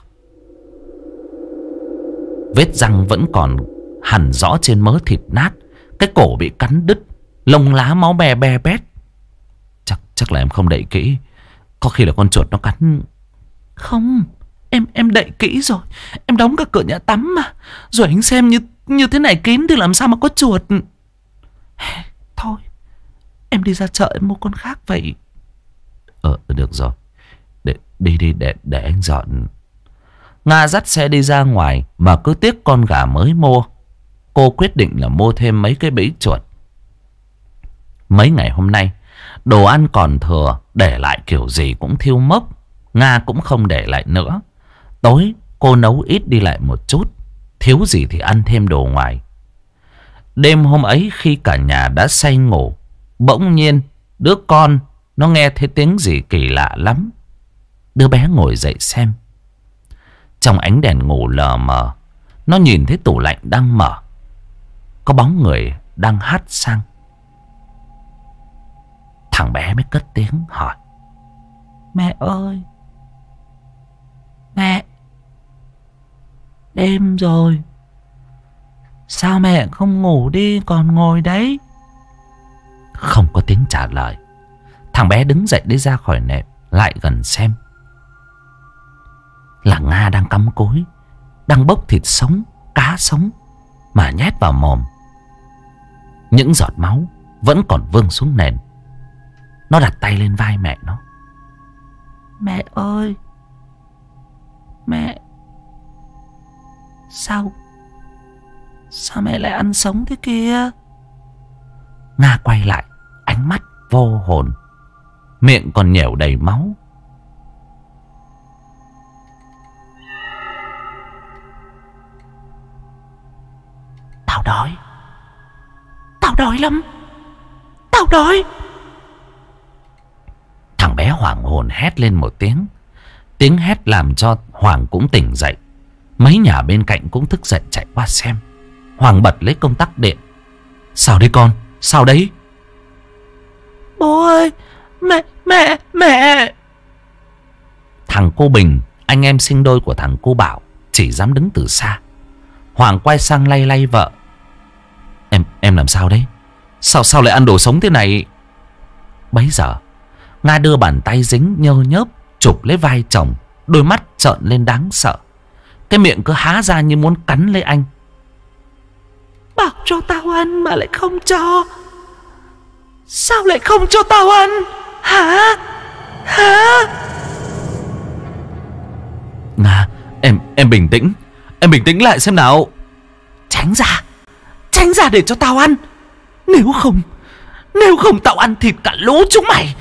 Vết răng vẫn còn hằn rõ trên mớ thịt nát. Cái cổ bị cắn đứt, lông lá máu be be bét. Chắc là em không đậy kỹ. Có khi là con chuột nó cắn. Không, em đậy kỹ rồi. Em đóng cả cửa nhà tắm mà. Rồi anh xem như thế này kín thì làm sao mà có chuột. Thôi, em đi ra chợ em mua con khác vậy. Được rồi. Để anh dọn. Nga dắt xe đi ra ngoài mà cứ tiếc con gà mới mua. Cô quyết định là mua thêm mấy cái bẫy chuột. Mấy ngày hôm nay đồ ăn còn thừa, để lại kiểu gì cũng thiêu mốc. Nga cũng không để lại nữa. Tối cô nấu ít đi lại một chút, thiếu gì thì ăn thêm đồ ngoài. Đêm hôm ấy khi cả nhà đã say ngủ, bỗng nhiên đứa con nó nghe thấy tiếng gì kỳ lạ lắm. Đứa bé ngồi dậy xem. Trong ánh đèn ngủ lờ mờ, nó nhìn thấy tủ lạnh đang mở, có bóng người đang hắt sang. Thằng bé mới cất tiếng hỏi: Mẹ ơi, mẹ, đêm rồi, sao mẹ không ngủ đi còn ngồi đấy? Không có tiếng trả lời. Thằng bé đứng dậy đi ra khỏi nệm, lại gần xem. Là Nga đang cắm cúi, đang bốc thịt sống, cá sống mà nhét vào mồm. Những giọt máu vẫn còn vương xuống nền. Nó đặt tay lên vai mẹ nó. Mẹ ơi, mẹ, sao mẹ lại ăn sống thế kia? Nga quay lại, ánh mắt vô hồn, miệng còn nhẻo đầy máu. Tao đói lắm, tao đói. Thằng bé hoảng hồn hét lên một tiếng. Tiếng hét làm cho Hoàng cũng tỉnh dậy. Mấy nhà bên cạnh cũng thức dậy chạy qua xem. Hoàng bật lấy công tắc điện. Sao đấy con? Sao đấy? Bố ơi, mẹ. Thằng cô Bình, anh em sinh đôi của thằng cô Bảo, chỉ dám đứng từ xa. Hoàng quay sang lay lay vợ. Em làm sao đấy? Sao lại ăn đồ sống thế này? Bấy giờ Nga đưa bàn tay dính nhơ nhớp chụp lấy vai chồng, đôi mắt trợn lên đáng sợ. Cái miệng cứ há ra như muốn cắn lấy anh. Bảo cho tao ăn mà lại không cho. Sao lại không cho tao ăn? Hả? Nga, em bình tĩnh. Em bình tĩnh lại xem nào. Tránh ra để cho tao ăn. Nếu không tao ăn thịt cả lũ chúng mày.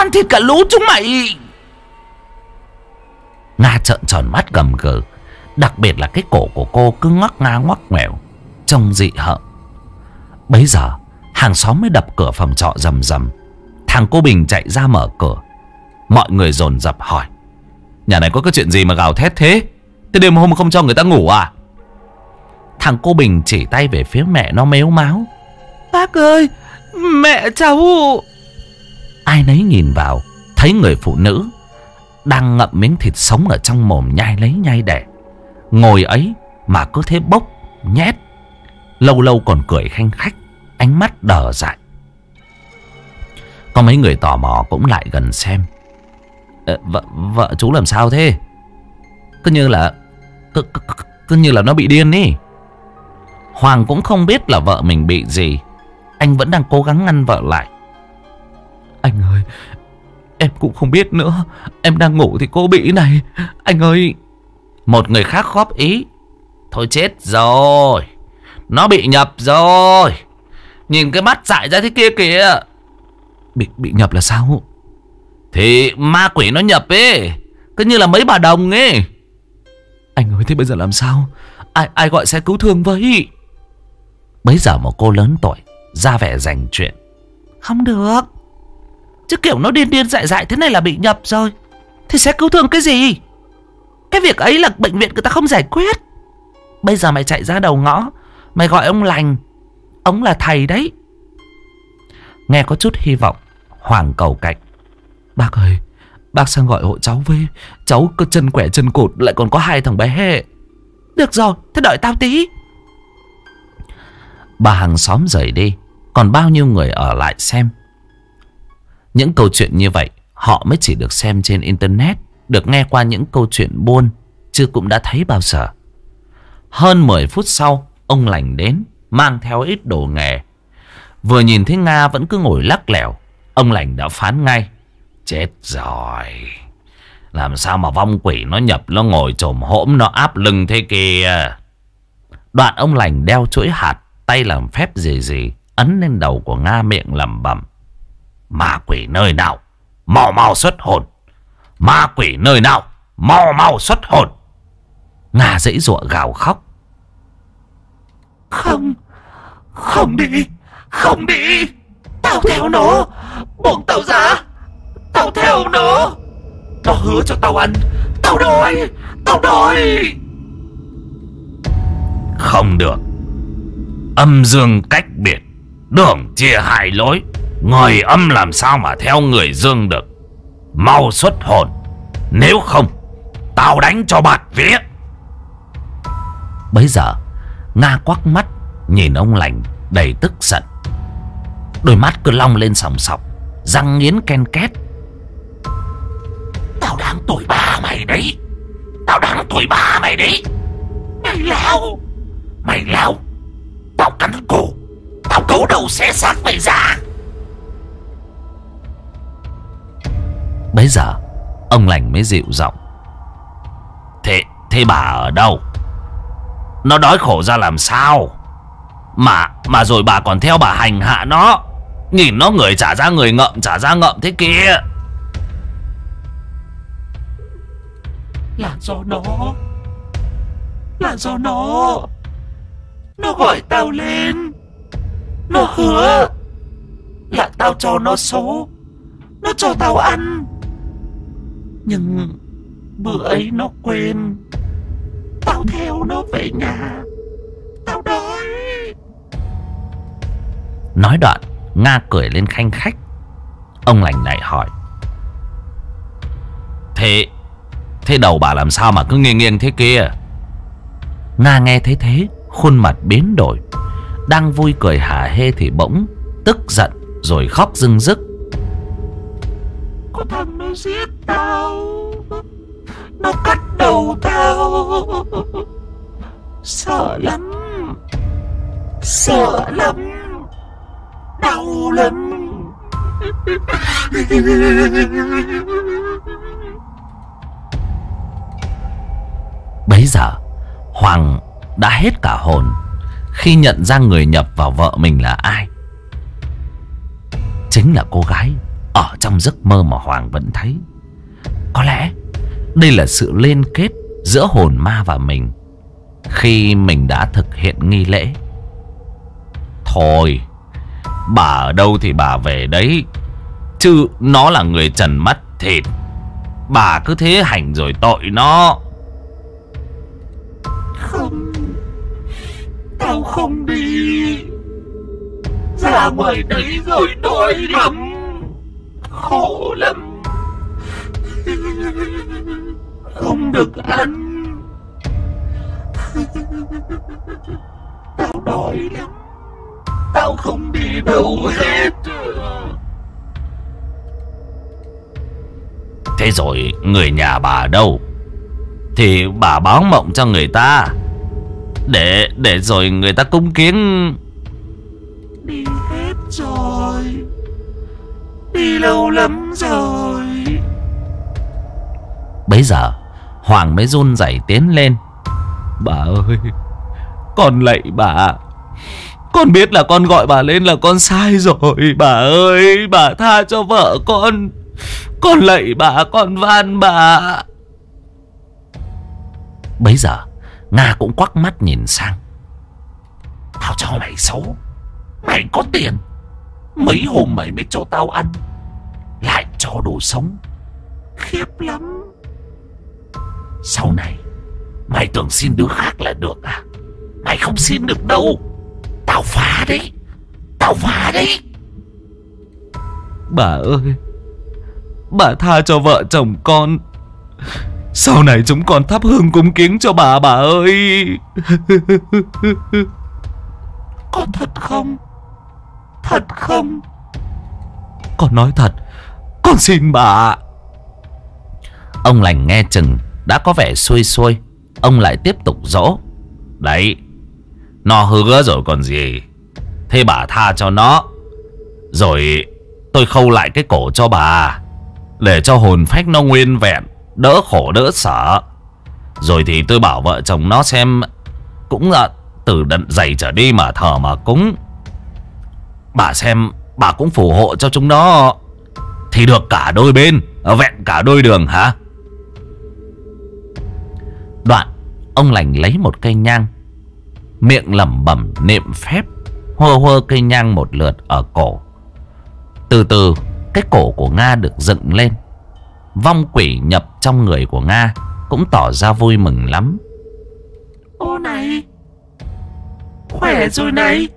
Nga trợn tròn mắt gầm gừ. Đặc biệt là cái cổ của cô cứ ngoắc ngá ngoắc ngoẻo, trông dị hợm. Bấy giờ hàng xóm mới đập cửa phòng trọ rầm rầm. Thằng cô Bình chạy ra mở cửa. Mọi người dồn dập hỏi: Nhà này có cái chuyện gì mà gào thét thế? Thế đêm hôm không cho người ta ngủ à? Thằng cô Bình chỉ tay về phía mẹ nó mếu máo: Bác ơi, mẹ cháu. Ai nấy nhìn vào, thấy người phụ nữ đang ngậm miếng thịt sống ở trong mồm nhai lấy nhai để. Ngồi ấy mà cứ thế bốc, nhét. Lâu lâu còn cười khanh khách, ánh mắt đờ dại. Có mấy người tò mò cũng lại gần xem. Vợ chú làm sao thế? Cứ như là nó bị điên ý. Hoàng cũng không biết là vợ mình bị gì. Anh vẫn đang cố gắng ngăn vợ lại. Anh ơi, em cũng không biết nữa. Em đang ngủ thì cô bị này. Anh ơi. Một người khác góp ý: Thôi chết rồi, nó bị nhập rồi. Nhìn cái mắt dại ra thế kia kìa. Bị nhập là sao? Thì ma quỷ nó nhập ấy, cứ như là mấy bà đồng ấy. Anh ơi, thế bây giờ làm sao? Ai gọi xe cứu thương với? Bấy giờ một cô lớn tuổi ra vẻ giành chuyện: Không được, Chứ kiểu nó điên điên dại dại thế này là bị nhập rồi thì sẽ cứu thương cái gì? Cái việc ấy là bệnh viện người ta không giải quyết. Bây giờ mày chạy ra đầu ngõ, mày gọi ông lành. Ông là thầy đấy. Nghe có chút hy vọng, Hoàng cầu cạnh: Bác ơi, bác sang gọi hộ cháu với. Cháu có chân quẻ chân cụt, lại còn có 2 thằng bé. Được rồi, thế đợi tao tí. Bà hàng xóm rời đi, còn bao nhiêu người ở lại xem. Những câu chuyện như vậy họ mới chỉ được xem trên internet, được nghe qua những câu chuyện buôn, chứ cũng đã thấy bao giờ. Hơn 10 phút sau, ông lành đến, mang theo ít đồ nghề. Vừa nhìn thấy Nga vẫn cứ ngồi lắc lẻo, ông lành đã phán ngay: Chết rồi, làm sao mà vong quỷ nó nhập, nó ngồi chồm hổm, nó áp lưng thế kia. Đoạn ông lành đeo chuỗi hạt, tay làm phép gì gì, ấn lên đầu của Nga, miệng lẩm bẩm: Ma quỷ nơi nào, mau mau xuất hồn. Ma quỷ nơi nào, mau mau xuất hồn. Nga giãy giụa gào khóc: Không, không đi, không đi. Tao theo nó, buông tao ra. Tao theo nó. Nó hứa cho tao ăn. Tao đói, tao đói. Không được. Âm dương cách biệt, đường chia hai lối. Người âm làm sao mà theo người dương được. Mau xuất hồn, nếu không tao đánh cho bạt vía. Bấy giờ Nga quắc mắt nhìn ông lành đầy tức giận. Đôi mắt cứ long lên sòng sọc, răng nghiến ken két: Tao đang tuổi ba mày đấy. Tao đang tuổi ba mày đấy. Mày lao, mày lao. Tao cắn cổ, tao cấu đầu xé xác mày ra. Bấy giờ ông lành mới dịu giọng: Thế bà ở đâu? Nó đói khổ ra làm sao mà rồi bà còn theo bà hành hạ nó. Nhìn nó người trả ra người ngậm, trả ra ngậm thế kia. Là do nó. Là do nó. Nó gọi tao lên. Nó hứa là tao cho nó số, nó cho tao ăn. Nhưng bữa ấy nó quên. Tao theo nó về nhà. Tao đói. Nói đoạn Nga cười lên khanh khách. Ông lành lại hỏi: Thế đầu bà làm sao mà cứ nghiêng nghiêng thế kia? Nga nghe thấy thế, khuôn mặt biến đổi. Đang vui cười hả hê thì bỗng tức giận rồi khóc rưng rức: Có thằng nó giết tao. Nó cắt đầu tao. Sợ lắm. Sợ lắm. Đau lắm. Bấy giờ Hoàng đã hết cả hồn khi nhận ra người nhập vào vợ mình là ai. Chính là cô gái ở trong giấc mơ mà Hoàng vẫn thấy. Có lẽ đây là sự liên kết giữa hồn ma và mình khi mình đã thực hiện nghi lễ. Thôi, bà ở đâu thì bà về đấy, chứ nó là người trần mắt thịt. Bà cứ thế hành rồi tội nó. Không, tao không đi. Ra ngoài đấy rồi đói lắm. Khổ lắm. Không được ăn. Tao đói lắm. Tao không đi đâu hết. Thế rồi người nhà bà ở đâu? Thì bà báo mộng cho người ta, để rồi người ta cúng kiến. Đi hết rồi. Đi lâu lắm rồi. Bấy giờ Hoàng mới run rẩy tiến lên: Bà ơi, con lạy bà. Con biết là con gọi bà lên là con sai rồi. Bà ơi, bà tha cho vợ con. Con lạy bà, con van bà. Bấy giờ Nga cũng quắc mắt nhìn sang: Tao cho mày số. Mày có tiền, mấy hôm mày mới cho tao ăn. cho đồ sống. Khiếp lắm. Sau này mày tưởng xin đứa khác là được à? Mày không xin được đâu. Tao phá đấy. Tao phá đấy. Bà ơi, bà tha cho vợ chồng con. Sau này chúng con thắp hương cúng kiến cho bà ơi. Có thật không? Thật không? Con nói thật. Con xin bà. Ông lành nghe chừng đã có vẻ xuôi xuôi, ông lại tiếp tục dỗ. Đấy, nó hứa rồi còn gì. Thế bà tha cho nó, rồi tôi khâu lại cái cổ cho bà, để cho hồn phách nó nguyên vẹn, đỡ khổ đỡ sở. Rồi thì tôi bảo vợ chồng nó xem, cũng là từ đận dày trở đi mà thờ mà cúng. Bà xem, bà cũng phù hộ cho chúng nó, thì được cả đôi bên, vẹn cả đôi đường hả? Đoạn ông lành lấy một cây nhang, miệng lẩm bẩm niệm phép, hơ hơ cây nhang một lượt ở cổ. Từ từ cái cổ của Nga được dựng lên. Vong quỷ nhập trong người của Nga cũng tỏ ra vui mừng lắm. Ô này, khỏe rồi này.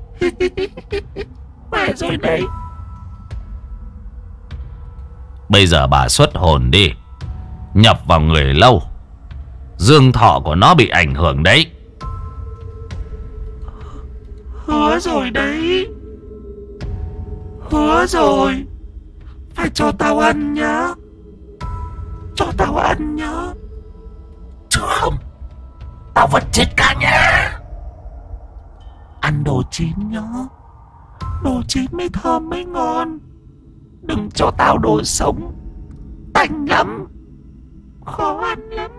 Khỏe rồi đấy. Bây giờ bà xuất hồn đi, nhập vào người lâu, dương thọ của nó bị ảnh hưởng đấy. Hứa rồi đấy. Hứa rồi. Phải cho tao ăn nhá. Cho tao ăn nhá. Chứ không tao vật chết cả nhà. Ăn đồ chín nhá. Đồ chín mới thơm mới ngon. Đừng cho tao đồ sống. Tanh lắm. Khó ăn lắm.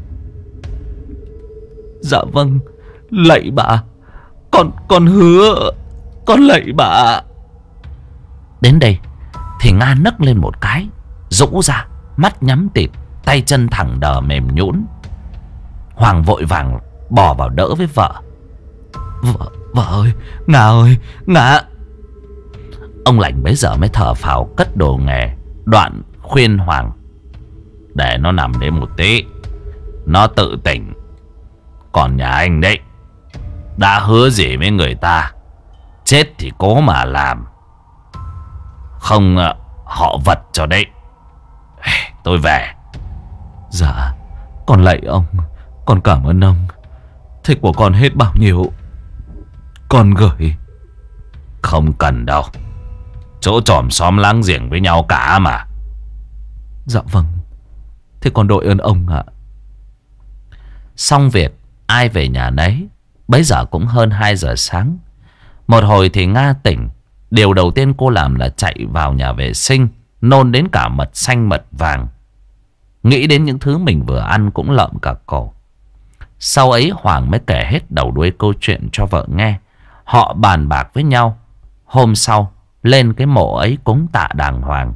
Dạ vâng, lạy bà. Con hứa. Con lạy bà. Đến đây thì Nga nấc lên một cái, rũ ra, mắt nhắm tịt, tay chân thẳng đờ mềm nhũn. Hoàng vội vàng bò vào đỡ với vợ. Vợ ơi, Nga ơi, Nga. Ông lành bấy giờ mới thở phào cất đồ nghề, đoạn khuyên Hoàng: để nó nằm đấy một tí, nó tự tỉnh. Còn nhà anh đấy, đã hứa gì với người ta, chết thì cố mà làm, không họ vật cho đấy. Tôi về. Dạ, con lạy ông. Con cảm ơn ông. Thế của con hết bao nhiêu con gửi? Không cần đâu, chỗ chòm xóm láng giềng với nhau cả mà. Dạ vâng, thế con đội ơn ông ạ. Xong việc ai về nhà nấy. Bấy giờ cũng hơn 2 giờ sáng. Một hồi thì Nga tỉnh. Điều đầu tiên cô làm là chạy vào nhà vệ sinh, nôn đến cả mật xanh mật vàng. Nghĩ đến những thứ mình vừa ăn cũng lợm cả cổ. Sau ấy Hoàng mới kể hết đầu đuôi câu chuyện cho vợ nghe. Họ bàn bạc với nhau, hôm sau lên cái mộ ấy cúng tạ đàng hoàng.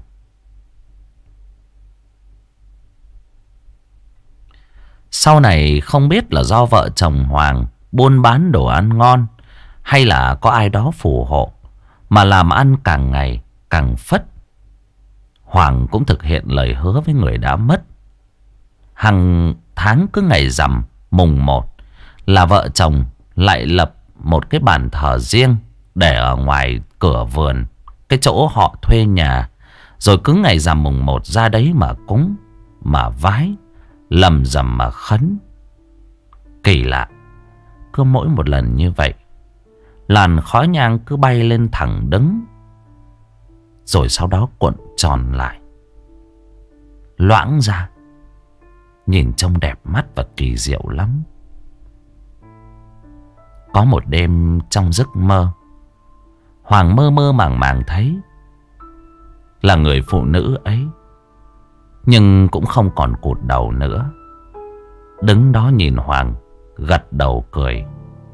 Sau này không biết là do vợ chồng Hoàng buôn bán đồ ăn ngon, hay là có ai đó phù hộ, mà làm ăn càng ngày càng phất. Hoàng cũng thực hiện lời hứa với người đã mất. Hàng tháng cứ ngày rằm mùng 1 là vợ chồng lại lập một cái bàn thờ riêng để ở ngoài cửa vườn, cái chỗ họ thuê nhà. Rồi cứ ngày rằm mùng 1 ra đấy mà cúng, mà vái, lầm rầm mà khấn. Kỳ lạ, cứ mỗi một lần như vậy, làn khói nhang cứ bay lên thẳng đứng, rồi sau đó cuộn tròn lại, loãng ra, nhìn trông đẹp mắt và kỳ diệu lắm. Có một đêm trong giấc mơ, Hoàng mơ mơ màng màng thấy là người phụ nữ ấy, nhưng cũng không còn cụt đầu nữa, đứng đó nhìn Hoàng, gật đầu cười.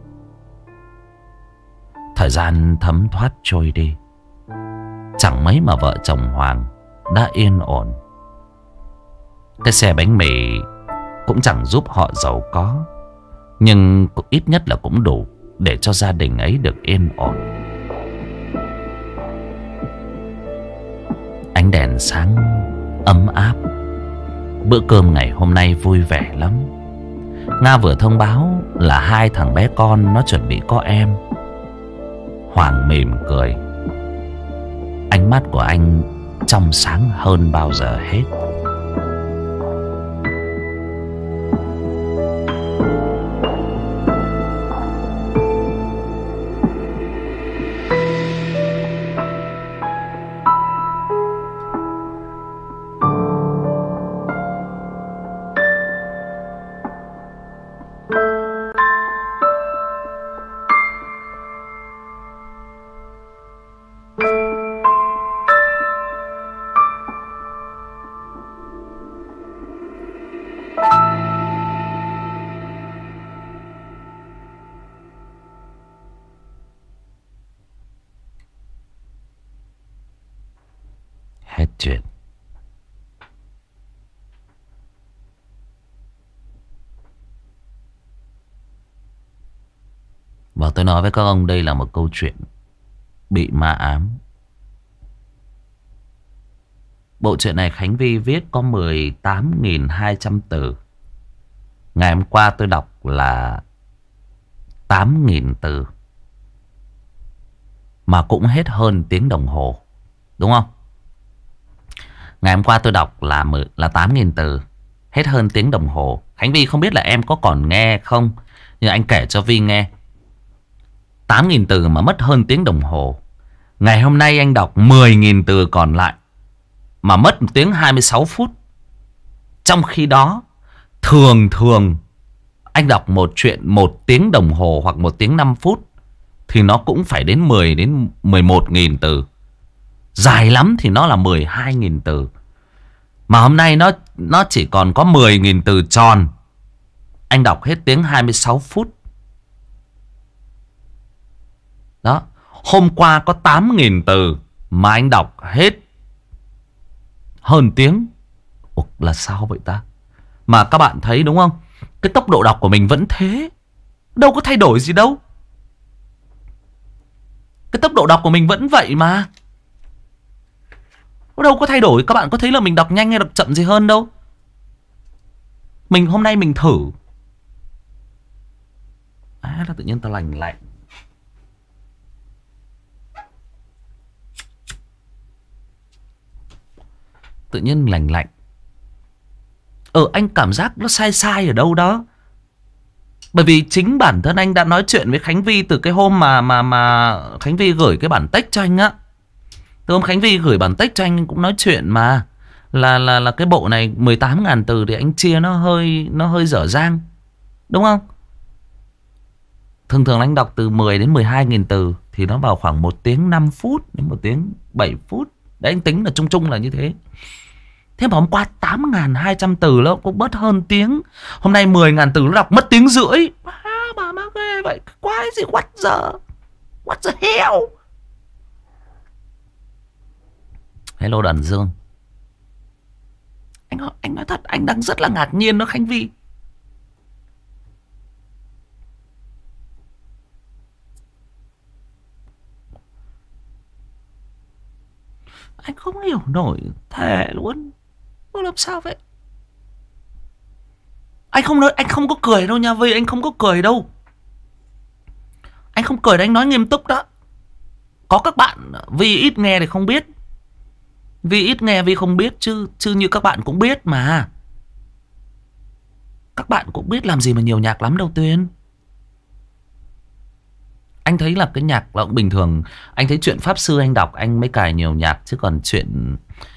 Thời gian thấm thoát trôi đi. Chẳng mấy mà vợ chồng Hoàng đã yên ổn. Cái xe bánh mì cũng chẳng giúp họ giàu có, nhưng ít nhất là cũng đủ để cho gia đình ấy được yên ổn. Ánh ánh đèn sáng ấm áp. Bữa cơm ngày hôm nay vui vẻ lắm. Nga vừa thông báo là 2 thằng bé con nó chuẩn bị có em. Hoàng mỉm cười. Ánh mắt của anh trong sáng hơn bao giờ hết. Hết chuyện. Và tôi nói với các ông, đây là một câu chuyện bị ma ám. Bộ truyện này Khánh Vy viết có 18.200 từ. Ngày hôm qua tôi đọc là 8.000 từ. Mà cũng hết hơn tiếng đồng hồ, đúng không? Ngày hôm qua tôi đọc là 8.000 từ, hết hơn tiếng đồng hồ. Khánh Vy không biết là em có còn nghe không, nhưng anh kể cho Vy nghe. 8.000 từ mà mất hơn tiếng đồng hồ. Ngày hôm nay anh đọc 10.000 từ còn lại mà mất 1 tiếng 26 phút. Trong khi đó thường anh đọc một chuyện 1 tiếng đồng hồ hoặc 1 tiếng 5 phút thì nó cũng phải đến 10 đến 11.000 từ. Dài lắm thì nó là 12.000 từ. Mà hôm nay nó chỉ còn có 10.000 từ tròn. Anh đọc hết tiếng 26 phút. Đó. Hôm qua có 8.000 từ mà anh đọc hết hơn tiếng. Ủa, là sao vậy ta? Mà các bạn thấy đúng không? Cái tốc độ đọc của mình vẫn thế, đâu có thay đổi gì đâu. Cái tốc độ đọc của mình vẫn vậy mà, đâu có thay đổi. Các bạn có thấy là mình đọc nhanh hay đọc chậm gì hơn đâu. Mình hôm nay mình thử. Là tự nhiên ta lành lạnh. Tự nhiên lành lạnh. Anh cảm giác nó sai sai ở đâu đó. Bởi vì chính bản thân anh đã nói chuyện với Khánh Vy từ cái hôm mà Khánh Vy gửi cái bản text cho anh á. Từ hôm Khánh Vy gửi bản text cho anh cũng nói chuyện mà là cái bộ này 18.000 từ thì anh chia nó hơi dở dang, đúng không? Thường anh đọc từ 10 đến 12.000 từ thì nó vào khoảng 1 tiếng 5 phút đến 1 tiếng 7 phút. Đấy, anh tính là chung là như thế. Thế mà hôm qua 8.200 từ nó cũng bớt hơn tiếng. Hôm nay 10.000 từ nó đọc mất tiếng rưỡi. Bà má ghê vậy. Quái gì, what the hell. Hello Đoàn Dương. Anh nói thật, anh đang rất là ngạc nhiên đó Khánh Vy. Anh không hiểu nổi, thề luôn. Làm sao vậy? Anh không có cười đâu nha Vy, anh không có cười đâu. Anh không cười đâu, anh nói nghiêm túc đó. Có các bạn Vy ít nghe thì không biết. Vy ít nghe Vy không biết chứ như các bạn cũng biết mà. Các bạn cũng biết làm gì mà nhiều nhạc lắm đâu Tuyên. Anh thấy là cái nhạc là cũng bình thường. Anh thấy chuyện Pháp Sư anh đọc anh mới cài nhiều nhạc. Chứ còn chuyện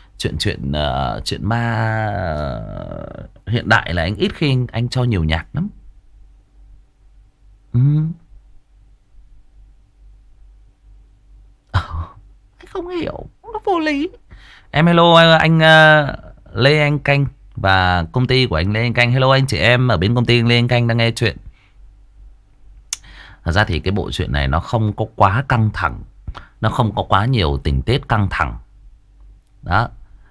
ma hiện đại là anh ít khi anh cho nhiều nhạc lắm. Anh không hiểu, nó vô lý. Em hello anh Lê Anh Canh và công ty của anh Lê Anh Canh. Hello anh chị em ở bên công ty Lê Anh Canh đang nghe chuyện. Thật ra thì cái bộ truyện này nó không có quá căng thẳng, nó không có quá nhiều tình tiết căng thẳng. Đó.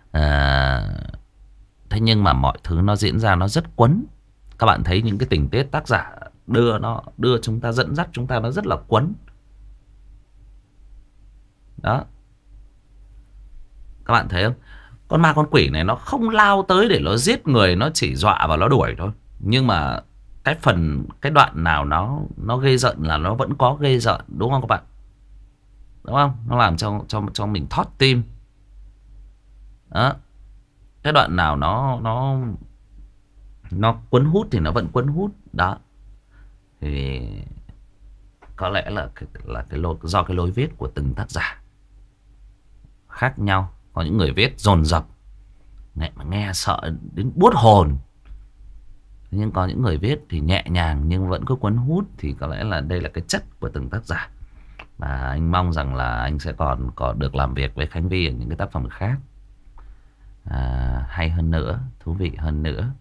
Thế nhưng mà mọi thứ nó diễn ra nó rất quấn. Các bạn thấy những cái tình tiết tác giả đưa chúng ta, dẫn dắt chúng ta, nó rất là quấn. Đó. Các bạn thấy không? Con ma con quỷ này nó không lao tới để nó giết người, nó chỉ dọa và nó đuổi thôi. Nhưng mà cái đoạn nào nó ghê rợn là nó vẫn có ghê rợn, đúng không các bạn? Đúng không? Nó làm cho mình thót tim. Đó. Cái đoạn nào nó cuốn hút thì nó vẫn cuốn hút đó. Thì có lẽ là do cái lối viết của từng tác giả khác nhau. Có những người viết dồn dập mà nghe sợ đến buốt hồn, nhưng có những người viết thì nhẹ nhàng nhưng vẫn cứ cuốn hút. Thì có lẽ là đây là cái chất của từng tác giả. Và anh mong rằng là anh sẽ còn có được làm việc với Khánh Vy ở những cái tác phẩm khác hay hơn nữa, thú vị hơn nữa.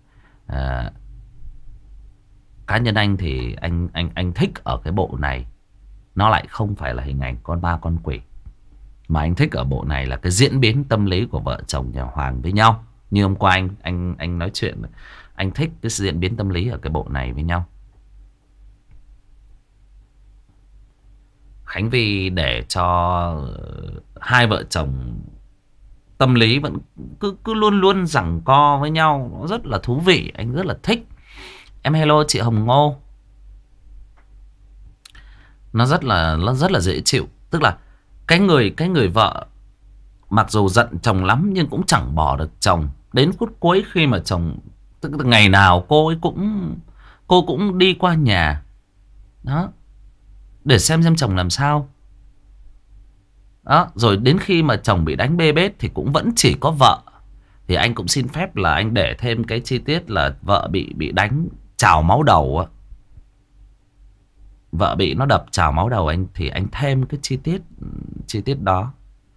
Cá nhân anh thì anh thích ở cái bộ này, nó lại không phải là hình ảnh con ma con quỷ, mà anh thích ở bộ này là cái diễn biến tâm lý của vợ chồng nhà Hoàng với nhau. Như hôm qua anh nói chuyện, anh thích cái diễn biến tâm lý ở cái bộ này với nhau. Khánh Vy để cho hai vợ chồng tâm lý vẫn cứ luôn luôn giằng co với nhau, nó rất là thú vị, anh rất là thích. Em hello chị Hồng Ngô. Nó rất là dễ chịu. Tức là cái người vợ mặc dù giận chồng lắm nhưng cũng chẳng bỏ được chồng. Đến phút cuối khi mà chồng, tức là ngày nào cô cũng đi qua nhà đó để xem chồng làm sao. Đó, rồi đến khi mà chồng bị đánh bê bết thì cũng vẫn chỉ có vợ. Thì anh cũng xin phép là anh để thêm cái chi tiết là vợ bị đánh trào máu đầu á. Vợ bị nó đập trào máu đầu anh, thì anh thêm cái chi tiết đó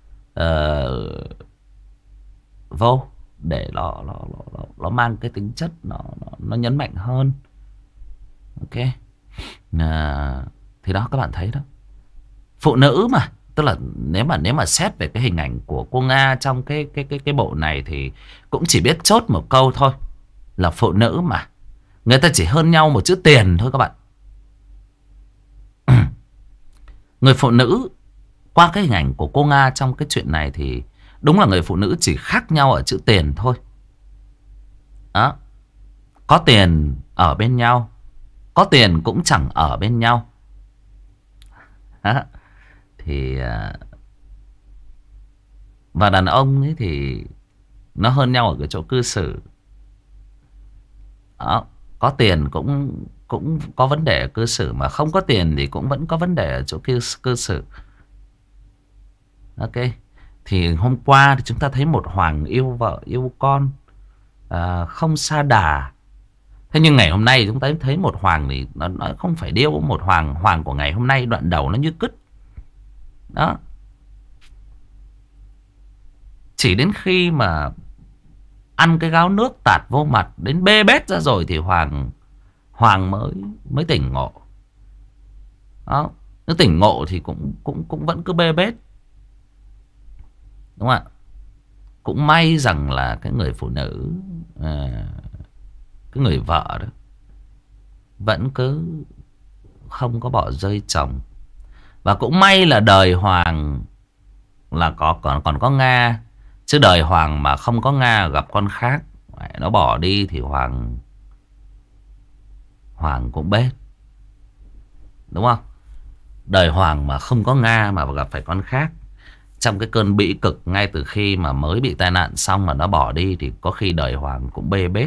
vô để nó mang cái tính chất nó nhấn mạnh hơn. Ok. Thì đó, các bạn thấy đó, phụ nữ mà, tức là nếu mà xét về cái hình ảnh của cô Nga trong cái bộ này thì cũng chỉ biết chốt một câu thôi, là phụ nữ mà, người ta chỉ hơn nhau một chữ tiền thôi các bạn. Người phụ nữ qua cái hình ảnh của cô Nga trong cái chuyện này thì đúng là người phụ nữ chỉ khác nhau ở chữ tiền thôi. Đó. Có tiền ở bên nhau, có tiền cũng chẳng ở bên nhau. Đó. Thì và đàn ông ấy thì nó hơn nhau ở cái chỗ cư xử. Đó. Có tiền cũng có vấn đề ở cư xử, mà không có tiền thì cũng vẫn có vấn đề ở chỗ cư xử. Ok. Thì hôm qua thì chúng ta thấy một Hoàng yêu vợ yêu con, không sa đà. Thế nhưng ngày hôm nay chúng ta thấy một Hoàng thì nó không phải điêu. Một Hoàng của ngày hôm nay đoạn đầu nó như cứt. Đó. Chỉ đến khi mà ăn cái gáo nước tạt vô mặt đến bê bết ra rồi thì Hoàng mới tỉnh ngộ. Đó. Nếu tỉnh ngộ thì cũng vẫn cứ bê bết. Đúng không ạ? Cũng may rằng là cái người phụ nữ, cái người vợ đó vẫn cứ không có bỏ rơi chồng. Và cũng may là đời Hoàng là còn có Nga. Chứ đời Hoàng mà không có Nga gặp con khác, nó bỏ đi thì Hoàng cũng bết. Đúng không? Đời Hoàng mà không có Nga mà gặp phải con khác, trong cái cơn bĩ cực ngay từ khi mà mới bị tai nạn xong mà nó bỏ đi, thì có khi đời Hoàng cũng bê bết.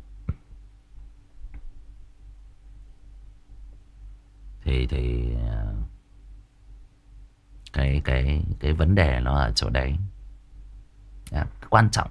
Thì cái vấn đề nó ở chỗ đấy. Quan trọng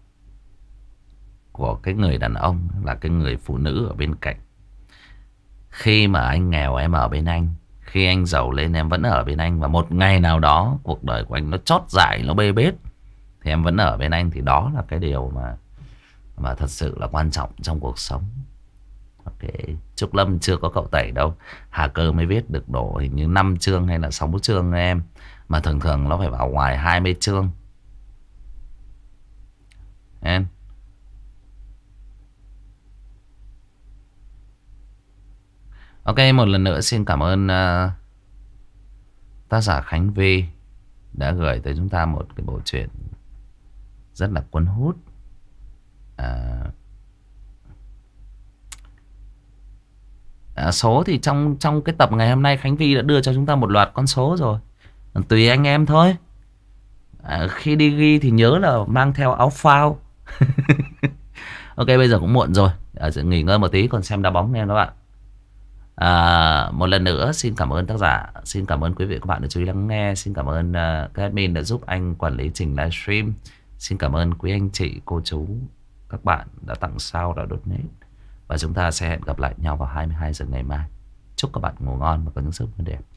của cái người đàn ông là cái người phụ nữ ở bên cạnh. Khi mà anh nghèo em ở bên anh, khi anh giàu lên em vẫn ở bên anh, và một ngày nào đó cuộc đời của anh nó chót dại, nó bê bết thì em vẫn ở bên anh. Thì đó là cái điều mà thật sự là quan trọng trong cuộc sống. Ok. Trúc Lâm chưa có cậu tẩy đâu. Hà Cơ mới viết được đổ hình như 5 chương hay là 6 chương em. Mà thường thường nó phải vào ngoài 20 chương em. Ok, một lần nữa xin cảm ơn tác giả Khánh Vy đã gửi tới chúng ta một cái bộ truyện rất là cuốn hút. Số thì trong cái tập ngày hôm nay Khánh Vy đã đưa cho chúng ta một loạt con số rồi. Tùy anh em thôi. Khi đi ghi thì nhớ là mang theo áo phao. Ok, bây giờ cũng muộn rồi. Nghỉ ngơi một tí còn xem đá bóng nha các bạn. Một lần nữa xin cảm ơn tác giả, xin cảm ơn quý vị các bạn đã chú ý lắng nghe, xin cảm ơn các admin đã giúp anh quản lý trình livestream, xin cảm ơn quý anh chị cô chú các bạn đã tặng sao, đã donate, và chúng ta sẽ hẹn gặp lại nhau vào 22 giờ ngày mai. Chúc các bạn ngủ ngon và có những giấc mơ đẹp.